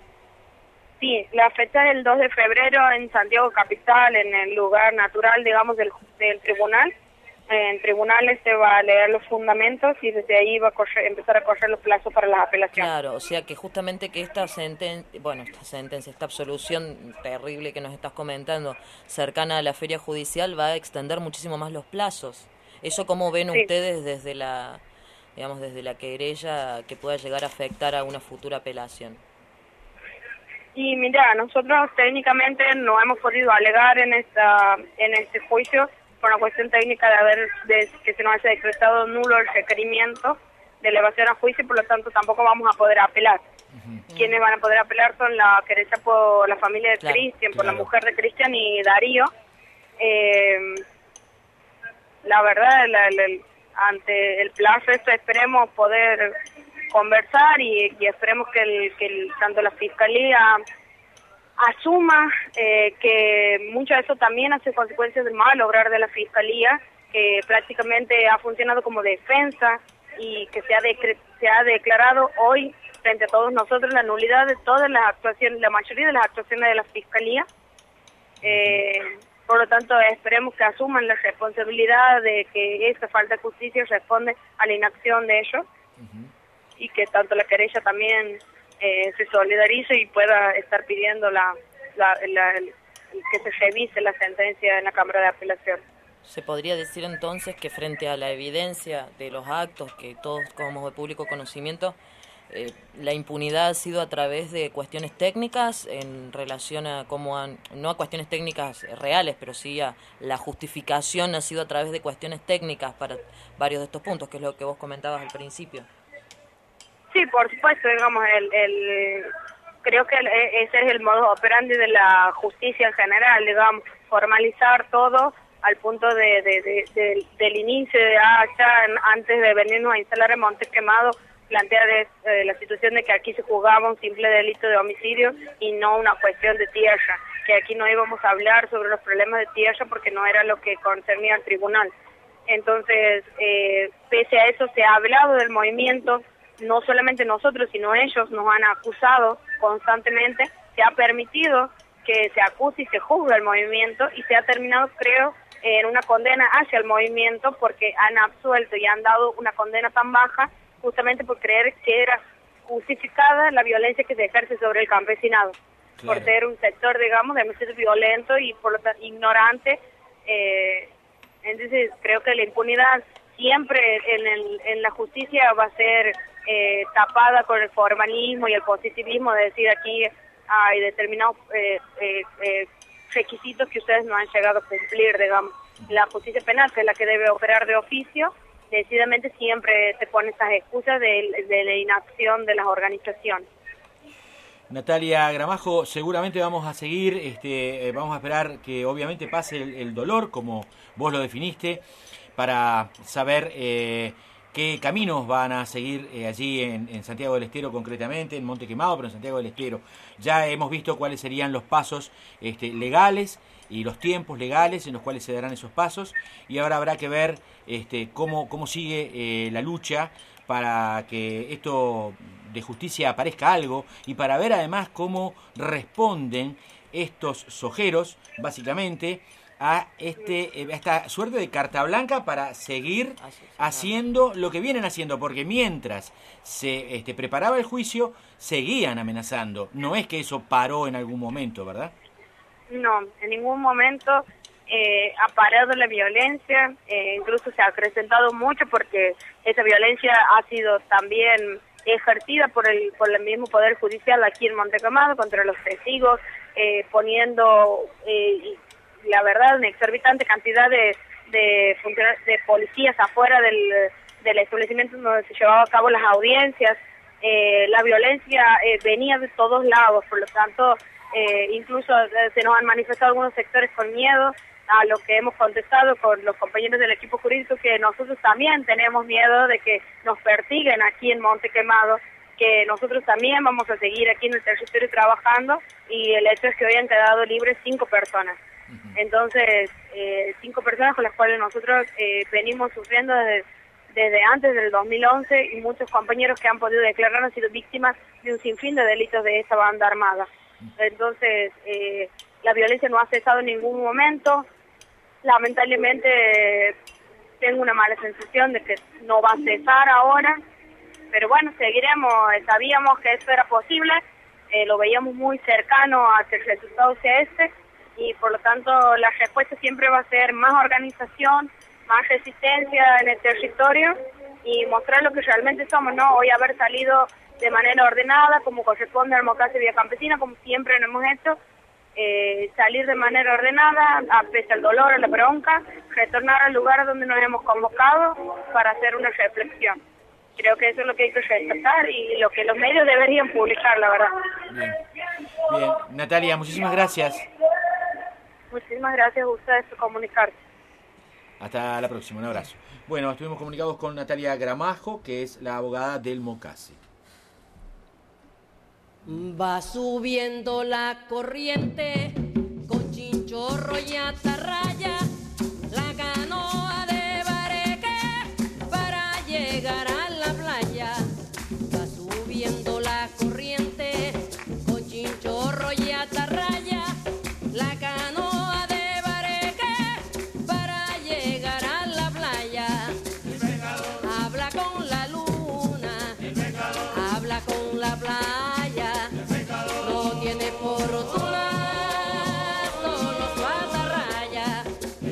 Sí, la fecha es el 2 de febrero en Santiago Capital, en el lugar natural, digamos, del tribunal. En tribunales se va a leer los fundamentos y desde ahí va a empezar a correr los plazos para las apelaciones. Claro, o sea que justamente que esta absolución terrible que nos estás comentando, cercana a la feria judicial, va a extender muchísimo más los plazos. ¿Eso cómo ven ustedes desde la querella que pueda llegar a afectar a una futura apelación? Y mira, nosotros técnicamente no hemos podido alegar en este juicio por una cuestión técnica de que se nos haya decretado nulo el requerimiento de elevación a juicio, por lo tanto tampoco vamos a poder apelar. Quienes van a poder apelar son la querella por la familia de Cristian, por la mujer de Cristian y Darío. La verdad, ante el plazo esperemos poder conversar y esperemos que tanto la Fiscalía asuma que mucho de eso también hace consecuencias del mal obrar de la Fiscalía, que prácticamente ha funcionado como defensa y que se ha declarado hoy frente a todos nosotros la nulidad de todas las actuaciones, la mayoría de las actuaciones de la Fiscalía. Por lo tanto, esperemos que asuman la responsabilidad de que esta falta de justicia responde a la inacción de ellos, y que tanto la querella también se solidarice y pueda estar pidiendo que se revise la sentencia en la Cámara de Apelación. ¿Se podría decir entonces que frente a la evidencia de los actos que todos como de público conocimiento, la impunidad ha sido a través de cuestiones técnicas en relación a no a cuestiones técnicas reales, pero sí a la justificación ha sido a través de cuestiones técnicas para varios de estos puntos, que es lo que vos comentabas al principio? Sí, por supuesto, digamos, creo que ese es el modo operandi de la justicia en general, digamos, formalizar todo al punto del inicio de antes de venirnos a instalar en Montes Quemados, plantear la situación de que aquí se juzgaba un simple delito de homicidio y no una cuestión de tierra, que aquí no íbamos a hablar sobre los problemas de tierra porque no era lo que concernía al tribunal. Entonces, pese a eso, se ha hablado del movimiento, no solamente nosotros, sino ellos nos han acusado constantemente, se ha permitido que se acuse y se juzgue el movimiento y se ha terminado, creo, en una condena hacia el movimiento porque han absuelto y han dado una condena tan baja justamente por creer que era justificada la violencia que se ejerce sobre el campesinado, claro, por ser un sector, digamos, demasiado violento y por lo tanto ignorante. Entonces creo que la impunidad siempre en la justicia va a ser tapada con el formalismo y el positivismo de decir aquí hay determinados requisitos que ustedes no han llegado a cumplir, digamos. La justicia penal, que es la que debe operar de oficio, decididamente siempre se pone esas excusas de la inacción de las organizaciones. Natalia Gramajo, seguramente vamos a seguir, vamos a esperar que obviamente pase el dolor, como vos lo definiste, para saber qué caminos van a seguir allí en Santiago del Estero concretamente, en Monte Quemado, pero en Santiago del Estero. Ya hemos visto cuáles serían los pasos legales y los tiempos legales en los cuales se darán esos pasos, y ahora habrá que ver cómo sigue la lucha para que esto de justicia aparezca algo y para ver además cómo responden estos sojeros, básicamente, a esta suerte de carta blanca para seguir haciendo lo que vienen haciendo, porque mientras se preparaba el juicio, seguían amenazando. No es que eso paró en algún momento, ¿verdad? No, en ningún momento ha parado la violencia, incluso se ha acrecentado mucho porque esa violencia ha sido también ejercida por el mismo Poder Judicial aquí en Monte Quemado contra los testigos, poniendo, la verdad, una exorbitante cantidad de policías afuera del establecimiento donde se llevaban a cabo las audiencias. La violencia venía de todos lados, por lo tanto, incluso se nos han manifestado algunos sectores con miedo a lo que hemos contestado con los compañeros del equipo jurídico, que nosotros también tenemos miedo de que nos persiguen aquí en Monte Quemado, que nosotros también vamos a seguir aquí en el territorio trabajando, y el hecho es que hoy han quedado libres 5 personas. Entonces, 5 personas con las cuales nosotros venimos sufriendo desde antes del 2011, y muchos compañeros que han podido declarar han sido víctimas de un sinfín de delitos de esta banda armada. Entonces, la violencia no ha cesado en ningún momento. Lamentablemente tengo una mala sensación de que no va a cesar ahora, pero bueno, seguiremos. Sabíamos que esto era posible, lo veíamos muy cercano a que el resultado sea y por lo tanto la respuesta siempre va a ser más organización, más resistencia en el territorio y mostrar lo que realmente somos, ¿no? Hoy haber salido de manera ordenada, como corresponde al Mocase Vía Campesina, como siempre lo hemos hecho, salir de manera ordenada, a pesar del dolor, a la bronca, retornar al lugar donde nos hemos convocado para hacer una reflexión. Creo que eso es lo que hay que resaltar y lo que los medios deberían publicar, la verdad. Bien, Natalia, muchísimas gracias. Muchísimas gracias a ustedes por comunicarse. Hasta la próxima, un abrazo. Bueno, estuvimos comunicados con Natalia Gramajo, que es la abogada del Mocase. Va subiendo la corriente con chinchorro y atarraya, la canoa de bareque para llegar a la playa. Va subiendo la corriente con chinchorro y atarraya, la canoa de bareque para llegar a la playa. Habla con la luna, habla con la playa. No tiene fortuna, solo su atarraya.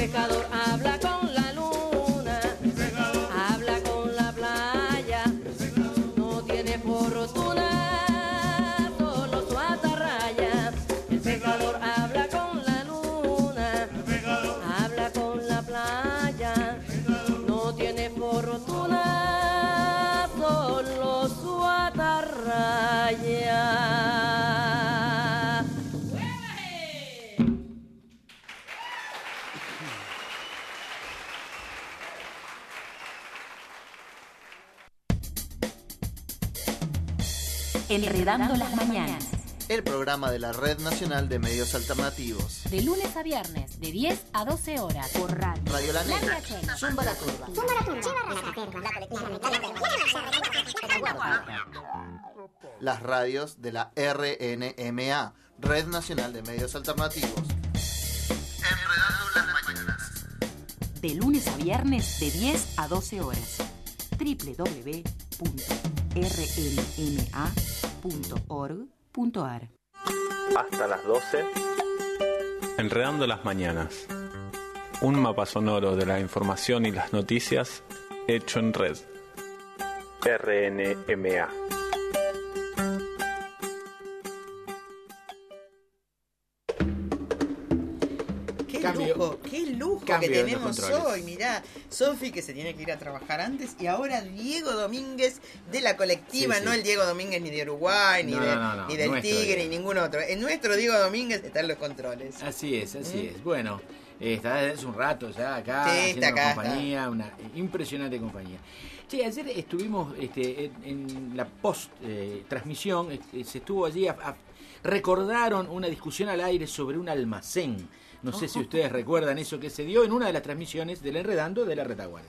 pescador habla con la luna, habla con la playa, no tiene fortuna, solo su atarraya. El pescador habla con la luna, habla con la playa, no tiene fortuna, solo su atarraya. Enredando las mañanas. El programa de la Red Nacional de Medios Alternativos. De lunes a viernes, de 10 a 12 horas. Por radio. Radio La Negra. Zumba la Turba. Las radios de la RNMA, Red Nacional de Medios Alternativos. Enredando las mañanas. De lunes a viernes, de 10 a 12 horas. www.rnma.org.ar. Hasta las 12. Enredando las mañanas. Un mapa sonoro de la información y las noticias hecho en red. RNMA. Qué lujo Cambio que en los tenemos controles. hoy. Mirá, Sofi que se tiene que ir a trabajar antes y ahora Diego Domínguez de la colectiva, Sí, sí. no el Diego Domínguez ni de Uruguay, ni, No, ni del nuestro Tigre, Diego. ni ningún otro. En nuestro Diego Domínguez están los controles. Así es. Bueno, está desde hace un rato ya acá, Sí, haciendo está acá, compañía, una impresionante compañía. Che, ayer estuvimos en la post-transmisión, se estuvo allí, recordaron una discusión al aire sobre un almacén. No sé si ustedes recuerdan eso que se dio en una de las transmisiones del Enredando de la Retaguardia.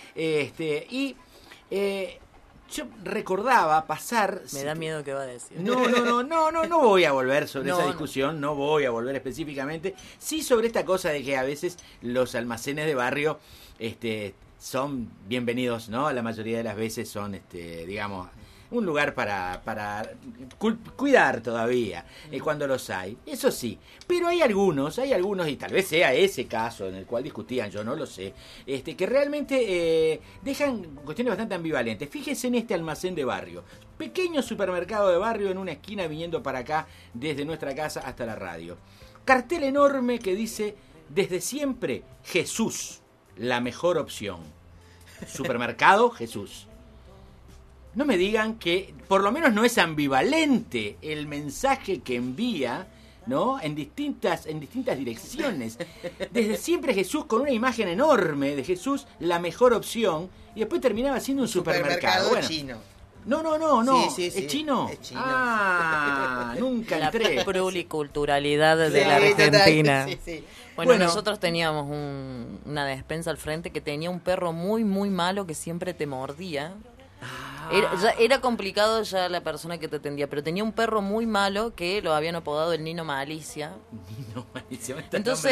Yo recordaba pasar... Me da miedo que va a decir. No voy a volver sobre No, esa no. discusión, no voy a volver específicamente. Sí sobre esta cosa de que a veces los almacenes de barrio son bienvenidos, ¿no? La mayoría de las veces son, digamos, un lugar para cuidar todavía, cuando los hay. Eso sí, pero hay algunos, y tal vez sea ese caso en el cual discutían, yo no lo sé, que realmente dejan cuestiones bastante ambivalentes. Fíjense en este almacén de barrio. Pequeño supermercado de barrio en una esquina viniendo para acá, desde nuestra casa hasta la radio. Cartel enorme que dice, desde siempre, Jesús, la mejor opción. Supermercado Jesús. No me digan que por lo menos no es ambivalente el mensaje que envía, ¿no? En distintas direcciones. Desde siempre Jesús, con una imagen enorme de Jesús, la mejor opción, y después terminaba siendo un supermercado. Bueno, chino. No. Sí. ¿Es chino? Es chino. Ah, nunca entré. La pluriculturalidad de Sí, la Argentina. total, sí. Bueno, nosotros teníamos una despensa al frente que tenía un perro muy, muy malo que siempre te mordía. Era complicado ya la persona que te atendía, pero tenía un perro muy malo que lo habían apodado el Nino Malicia. Entonces,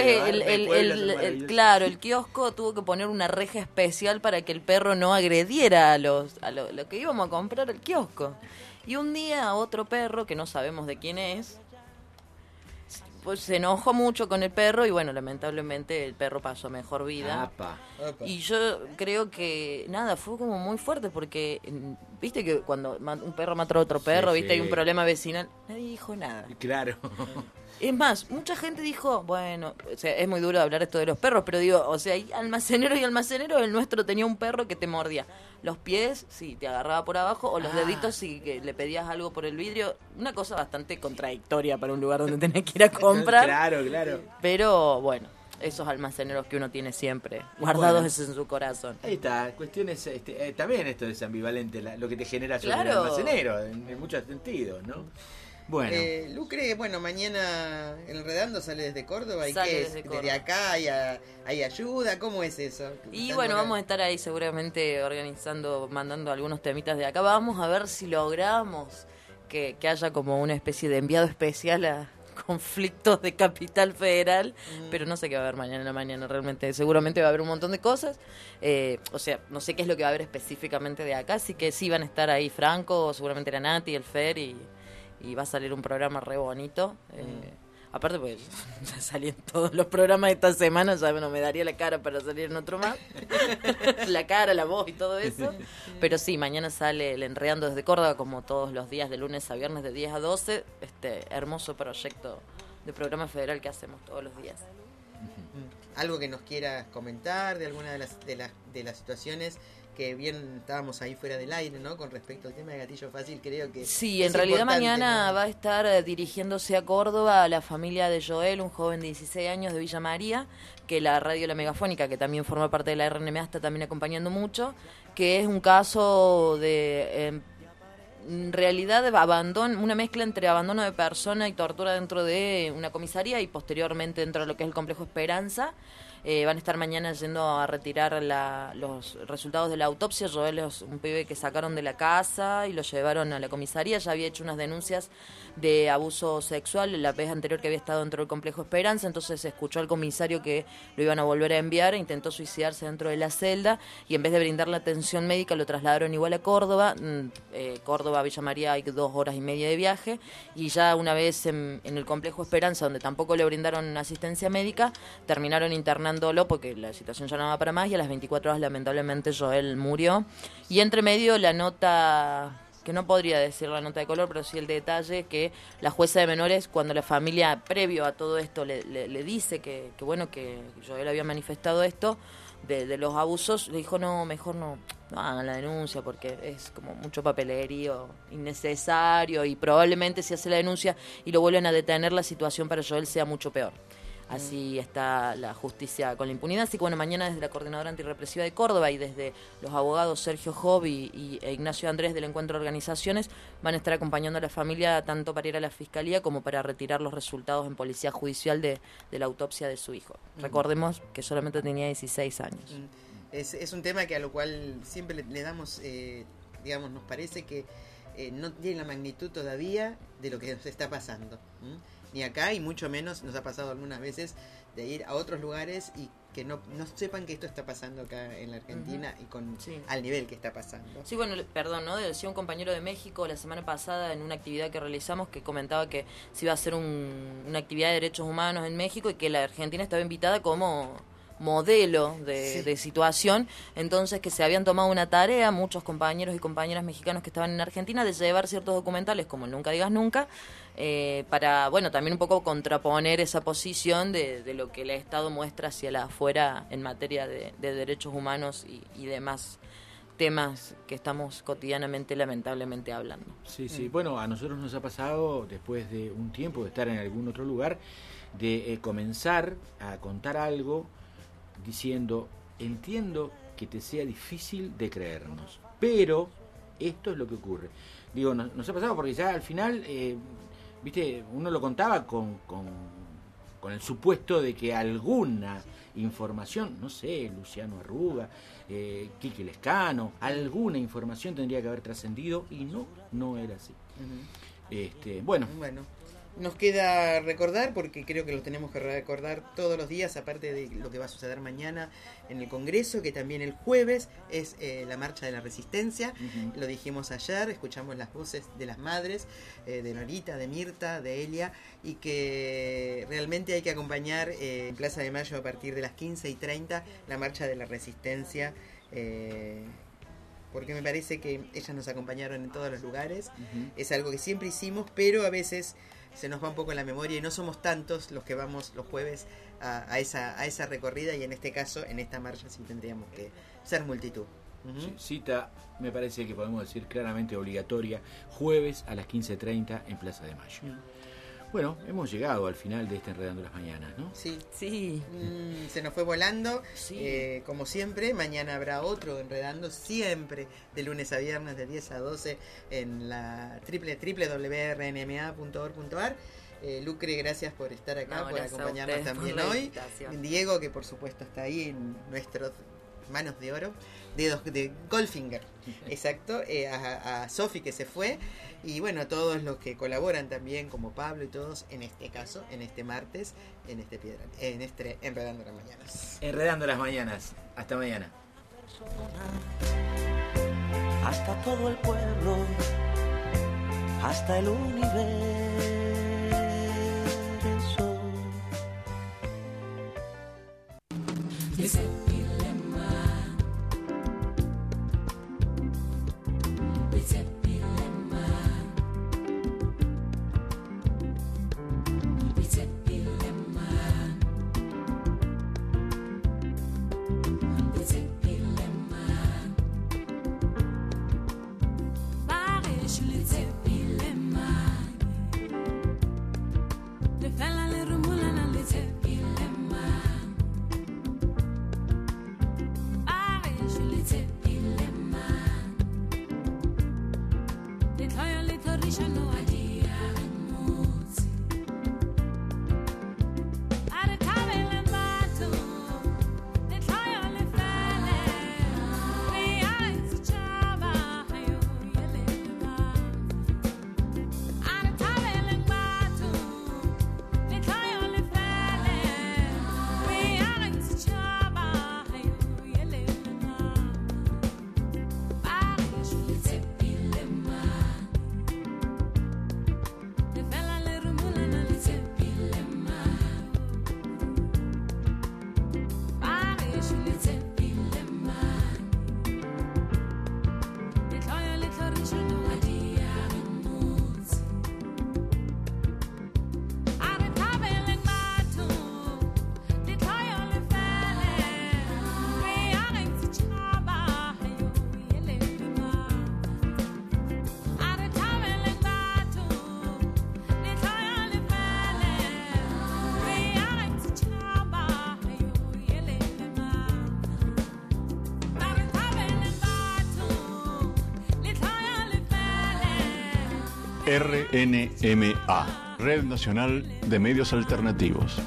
el kiosco tuvo que poner una reja especial para que el perro no agrediera a lo que íbamos a comprar al kiosco. Y un día otro perro, que no sabemos de quién es, pues se enojó mucho con el perro y bueno, lamentablemente el perro pasó a mejor vida. Apa. Y yo creo que, nada, fue como muy fuerte porque, viste que cuando un perro mata a otro perro, Sí, viste, sí. hay un problema vecinal, nadie dijo nada. Claro. Es más, mucha gente dijo, bueno, o sea, es muy duro hablar esto de los perros, pero digo, o sea, hay almaceneros y almaceneros, el nuestro tenía un perro que te mordía. Los pies, sí, te agarraba por abajo, o los deditos, sí, que le pedías algo por el vidrio. Una cosa bastante contradictoria para un lugar donde tenés que ir a comprar. Claro. Pero, bueno, esos almaceneros que uno tiene siempre, guardados en su corazón. Ahí está, cuestiones, también esto es ambivalente, lo que te genera sobre el Claro. almacenero, en muchos sentidos, ¿no? Bueno. Lucre, mañana Enredando sale desde Córdoba. ¿Y Sale qué es? desde Córdoba. ¿Desde acá hay ayuda? ¿Cómo es eso? Y bueno, vamos a estar ahí seguramente organizando, mandando algunos temitas de acá. Vamos a ver si logramos que haya como una especie de enviado especial a conflictos de Capital Federal, pero no sé qué va a haber mañana en la mañana realmente. Seguramente va a haber un montón de cosas. O sea, no sé qué es lo que va a haber específicamente de acá, así que sí van a estar ahí Franco, seguramente la Nati, el Fer y va a salir un programa re bonito. Aparte, pues salí en todos los programas de esta semana, ya no me daría la cara para salir en otro más. La cara, la voz y todo eso. Pero sí, mañana sale el Enredando desde Córdoba, como todos los días, de lunes a viernes, de 10 a 12. Hermoso proyecto de programa federal que hacemos todos los días. Algo que nos quieras comentar de alguna de las situaciones que bien estábamos ahí fuera del aire, ¿no? Con respecto al tema de Gatillo Fácil, creo que sí, en realidad mañana va a estar dirigiéndose a Córdoba a la familia de Joel, un joven de 16 años de Villa María, que la radio La Megafónica, que también forma parte de la RNMA, está también acompañando mucho, que es un caso de en realidad de abandono, una mezcla entre abandono de persona y tortura dentro de una comisaría y posteriormente dentro de lo que es el complejo Esperanza. Van a estar mañana yendo a retirar los resultados de la autopsia. Joel es un pibe que sacaron de la casa y lo llevaron a la comisaría. Ya había hecho unas denuncias de abuso sexual la vez anterior que había estado dentro del complejo Esperanza, entonces se escuchó al comisario que lo iban a volver a enviar e intentó suicidarse dentro de la celda y en vez de brindarle atención médica lo trasladaron igual a Córdoba. Córdoba a Villa María hay 2 horas y media de viaje y ya una vez en el complejo Esperanza, donde tampoco le brindaron asistencia médica, terminaron internándolo porque la situación ya no daba para más y a las 24 horas lamentablemente Joel murió. Y entre medio la nota, que no podría decir la nota de color, pero sí el detalle, que la jueza de menores, cuando la familia, previo a todo esto, le dice que bueno, que Joel había manifestado esto, de los abusos, le dijo, no, mejor no hagan la denuncia, porque es como mucho papelerío innecesario, y probablemente si hace la denuncia y lo vuelven a detener, la situación para Joel sea mucho peor. Así está la justicia con la impunidad. Así que bueno, mañana desde la Coordinadora Antirrepresiva de Córdoba y desde los abogados Sergio Job e Ignacio Andrés del Encuentro de Organizaciones van a estar acompañando a la familia tanto para ir a la Fiscalía como para retirar los resultados en Policía Judicial de la autopsia de su hijo. Recordemos que solamente tenía 16 años. Es un tema que a lo cual siempre le damos, digamos, nos parece que no tiene la magnitud todavía de lo que nos está pasando. Ni acá, y mucho menos nos ha pasado algunas veces de ir a otros lugares y que no sepan que esto está pasando acá en la Argentina y al nivel que está pasando. Sí, bueno, perdón, ¿no? Decía un compañero de México la semana pasada en una actividad que realizamos que comentaba que se iba a hacer una actividad de derechos humanos en México y que la Argentina estaba invitada como modelo de situación, entonces que se habían tomado una tarea, muchos compañeros y compañeras mexicanos que estaban en Argentina, de llevar ciertos documentales como el Nunca Digas Nunca, para, bueno, también un poco contraponer esa posición de lo que el Estado muestra hacia la afuera en materia de derechos humanos y demás temas que estamos cotidianamente, lamentablemente, hablando. Sí. Bueno, a nosotros nos ha pasado, después de un tiempo de estar en algún otro lugar, de comenzar a contar algo diciendo, entiendo que te sea difícil de creernos, pero esto es lo que ocurre. Digo, nos ha pasado porque ya al final, viste, uno lo contaba con el supuesto de que alguna información, no sé, Luciano Arruga, Quique Lescano, alguna información tendría que haber trascendido y no era así. Bueno, nos queda recordar, porque creo que lo tenemos que recordar todos los días, aparte de lo que va a suceder mañana en el Congreso, que también el jueves es la Marcha de la Resistencia. Lo dijimos ayer, escuchamos las voces de las madres, de Norita, de Mirta, de Elia, y que realmente hay que acompañar en Plaza de Mayo a partir de las 15:30 la Marcha de la Resistencia, porque me parece que ellas nos acompañaron en todos los lugares. Es algo que siempre hicimos, pero a veces se nos va un poco la memoria y no somos tantos los que vamos los jueves a esa recorrida, y en este caso, en esta marcha sí tendríamos que ser multitud. Cita, me parece que podemos decir claramente obligatoria, jueves a las 15:30 en Plaza de Mayo. Bueno, hemos llegado al final de este Enredando las Mañanas, ¿no? Sí. Se nos fue volando, como siempre. Mañana habrá otro Enredando, siempre de lunes a viernes de 10 a 12 en la www.rnma.org.ar. Lucre, gracias por estar acá, por acompañarnos también hoy. Diego, que por supuesto está ahí en nuestros manos de oro, dedos de Goldfinger, exacto, a Sofi, que se fue, y bueno, a todos los que colaboran también, como Pablo y todos, en este caso, en este martes, en este Enredando las Mañanas. Enredando las Mañanas. Hasta mañana. Hasta todo el pueblo, hasta el universo. RNMA, Red Nacional de Medios Alternativos.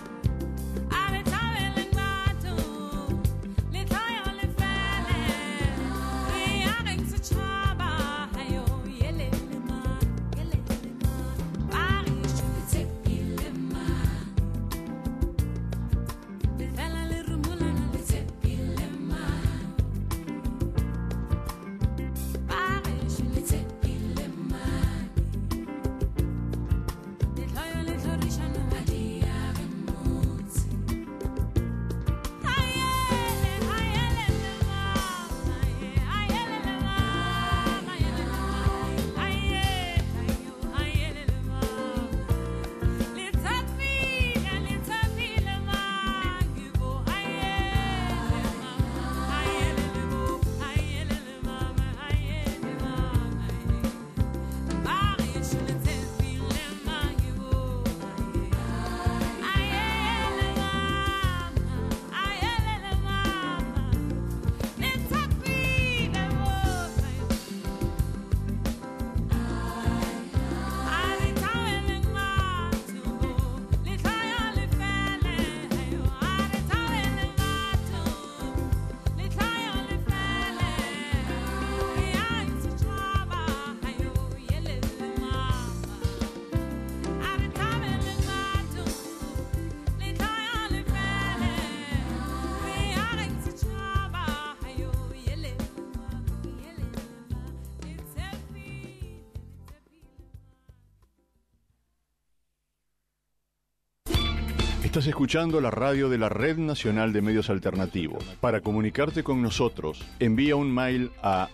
Estás escuchando la radio de la Red Nacional de Medios Alternativos. Para comunicarte con nosotros, envía un mail a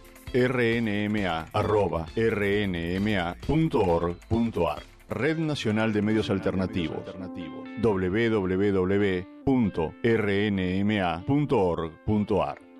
rnma@rnma.org.ar. Red Nacional de Medios Alternativos. www.rnma.org.ar.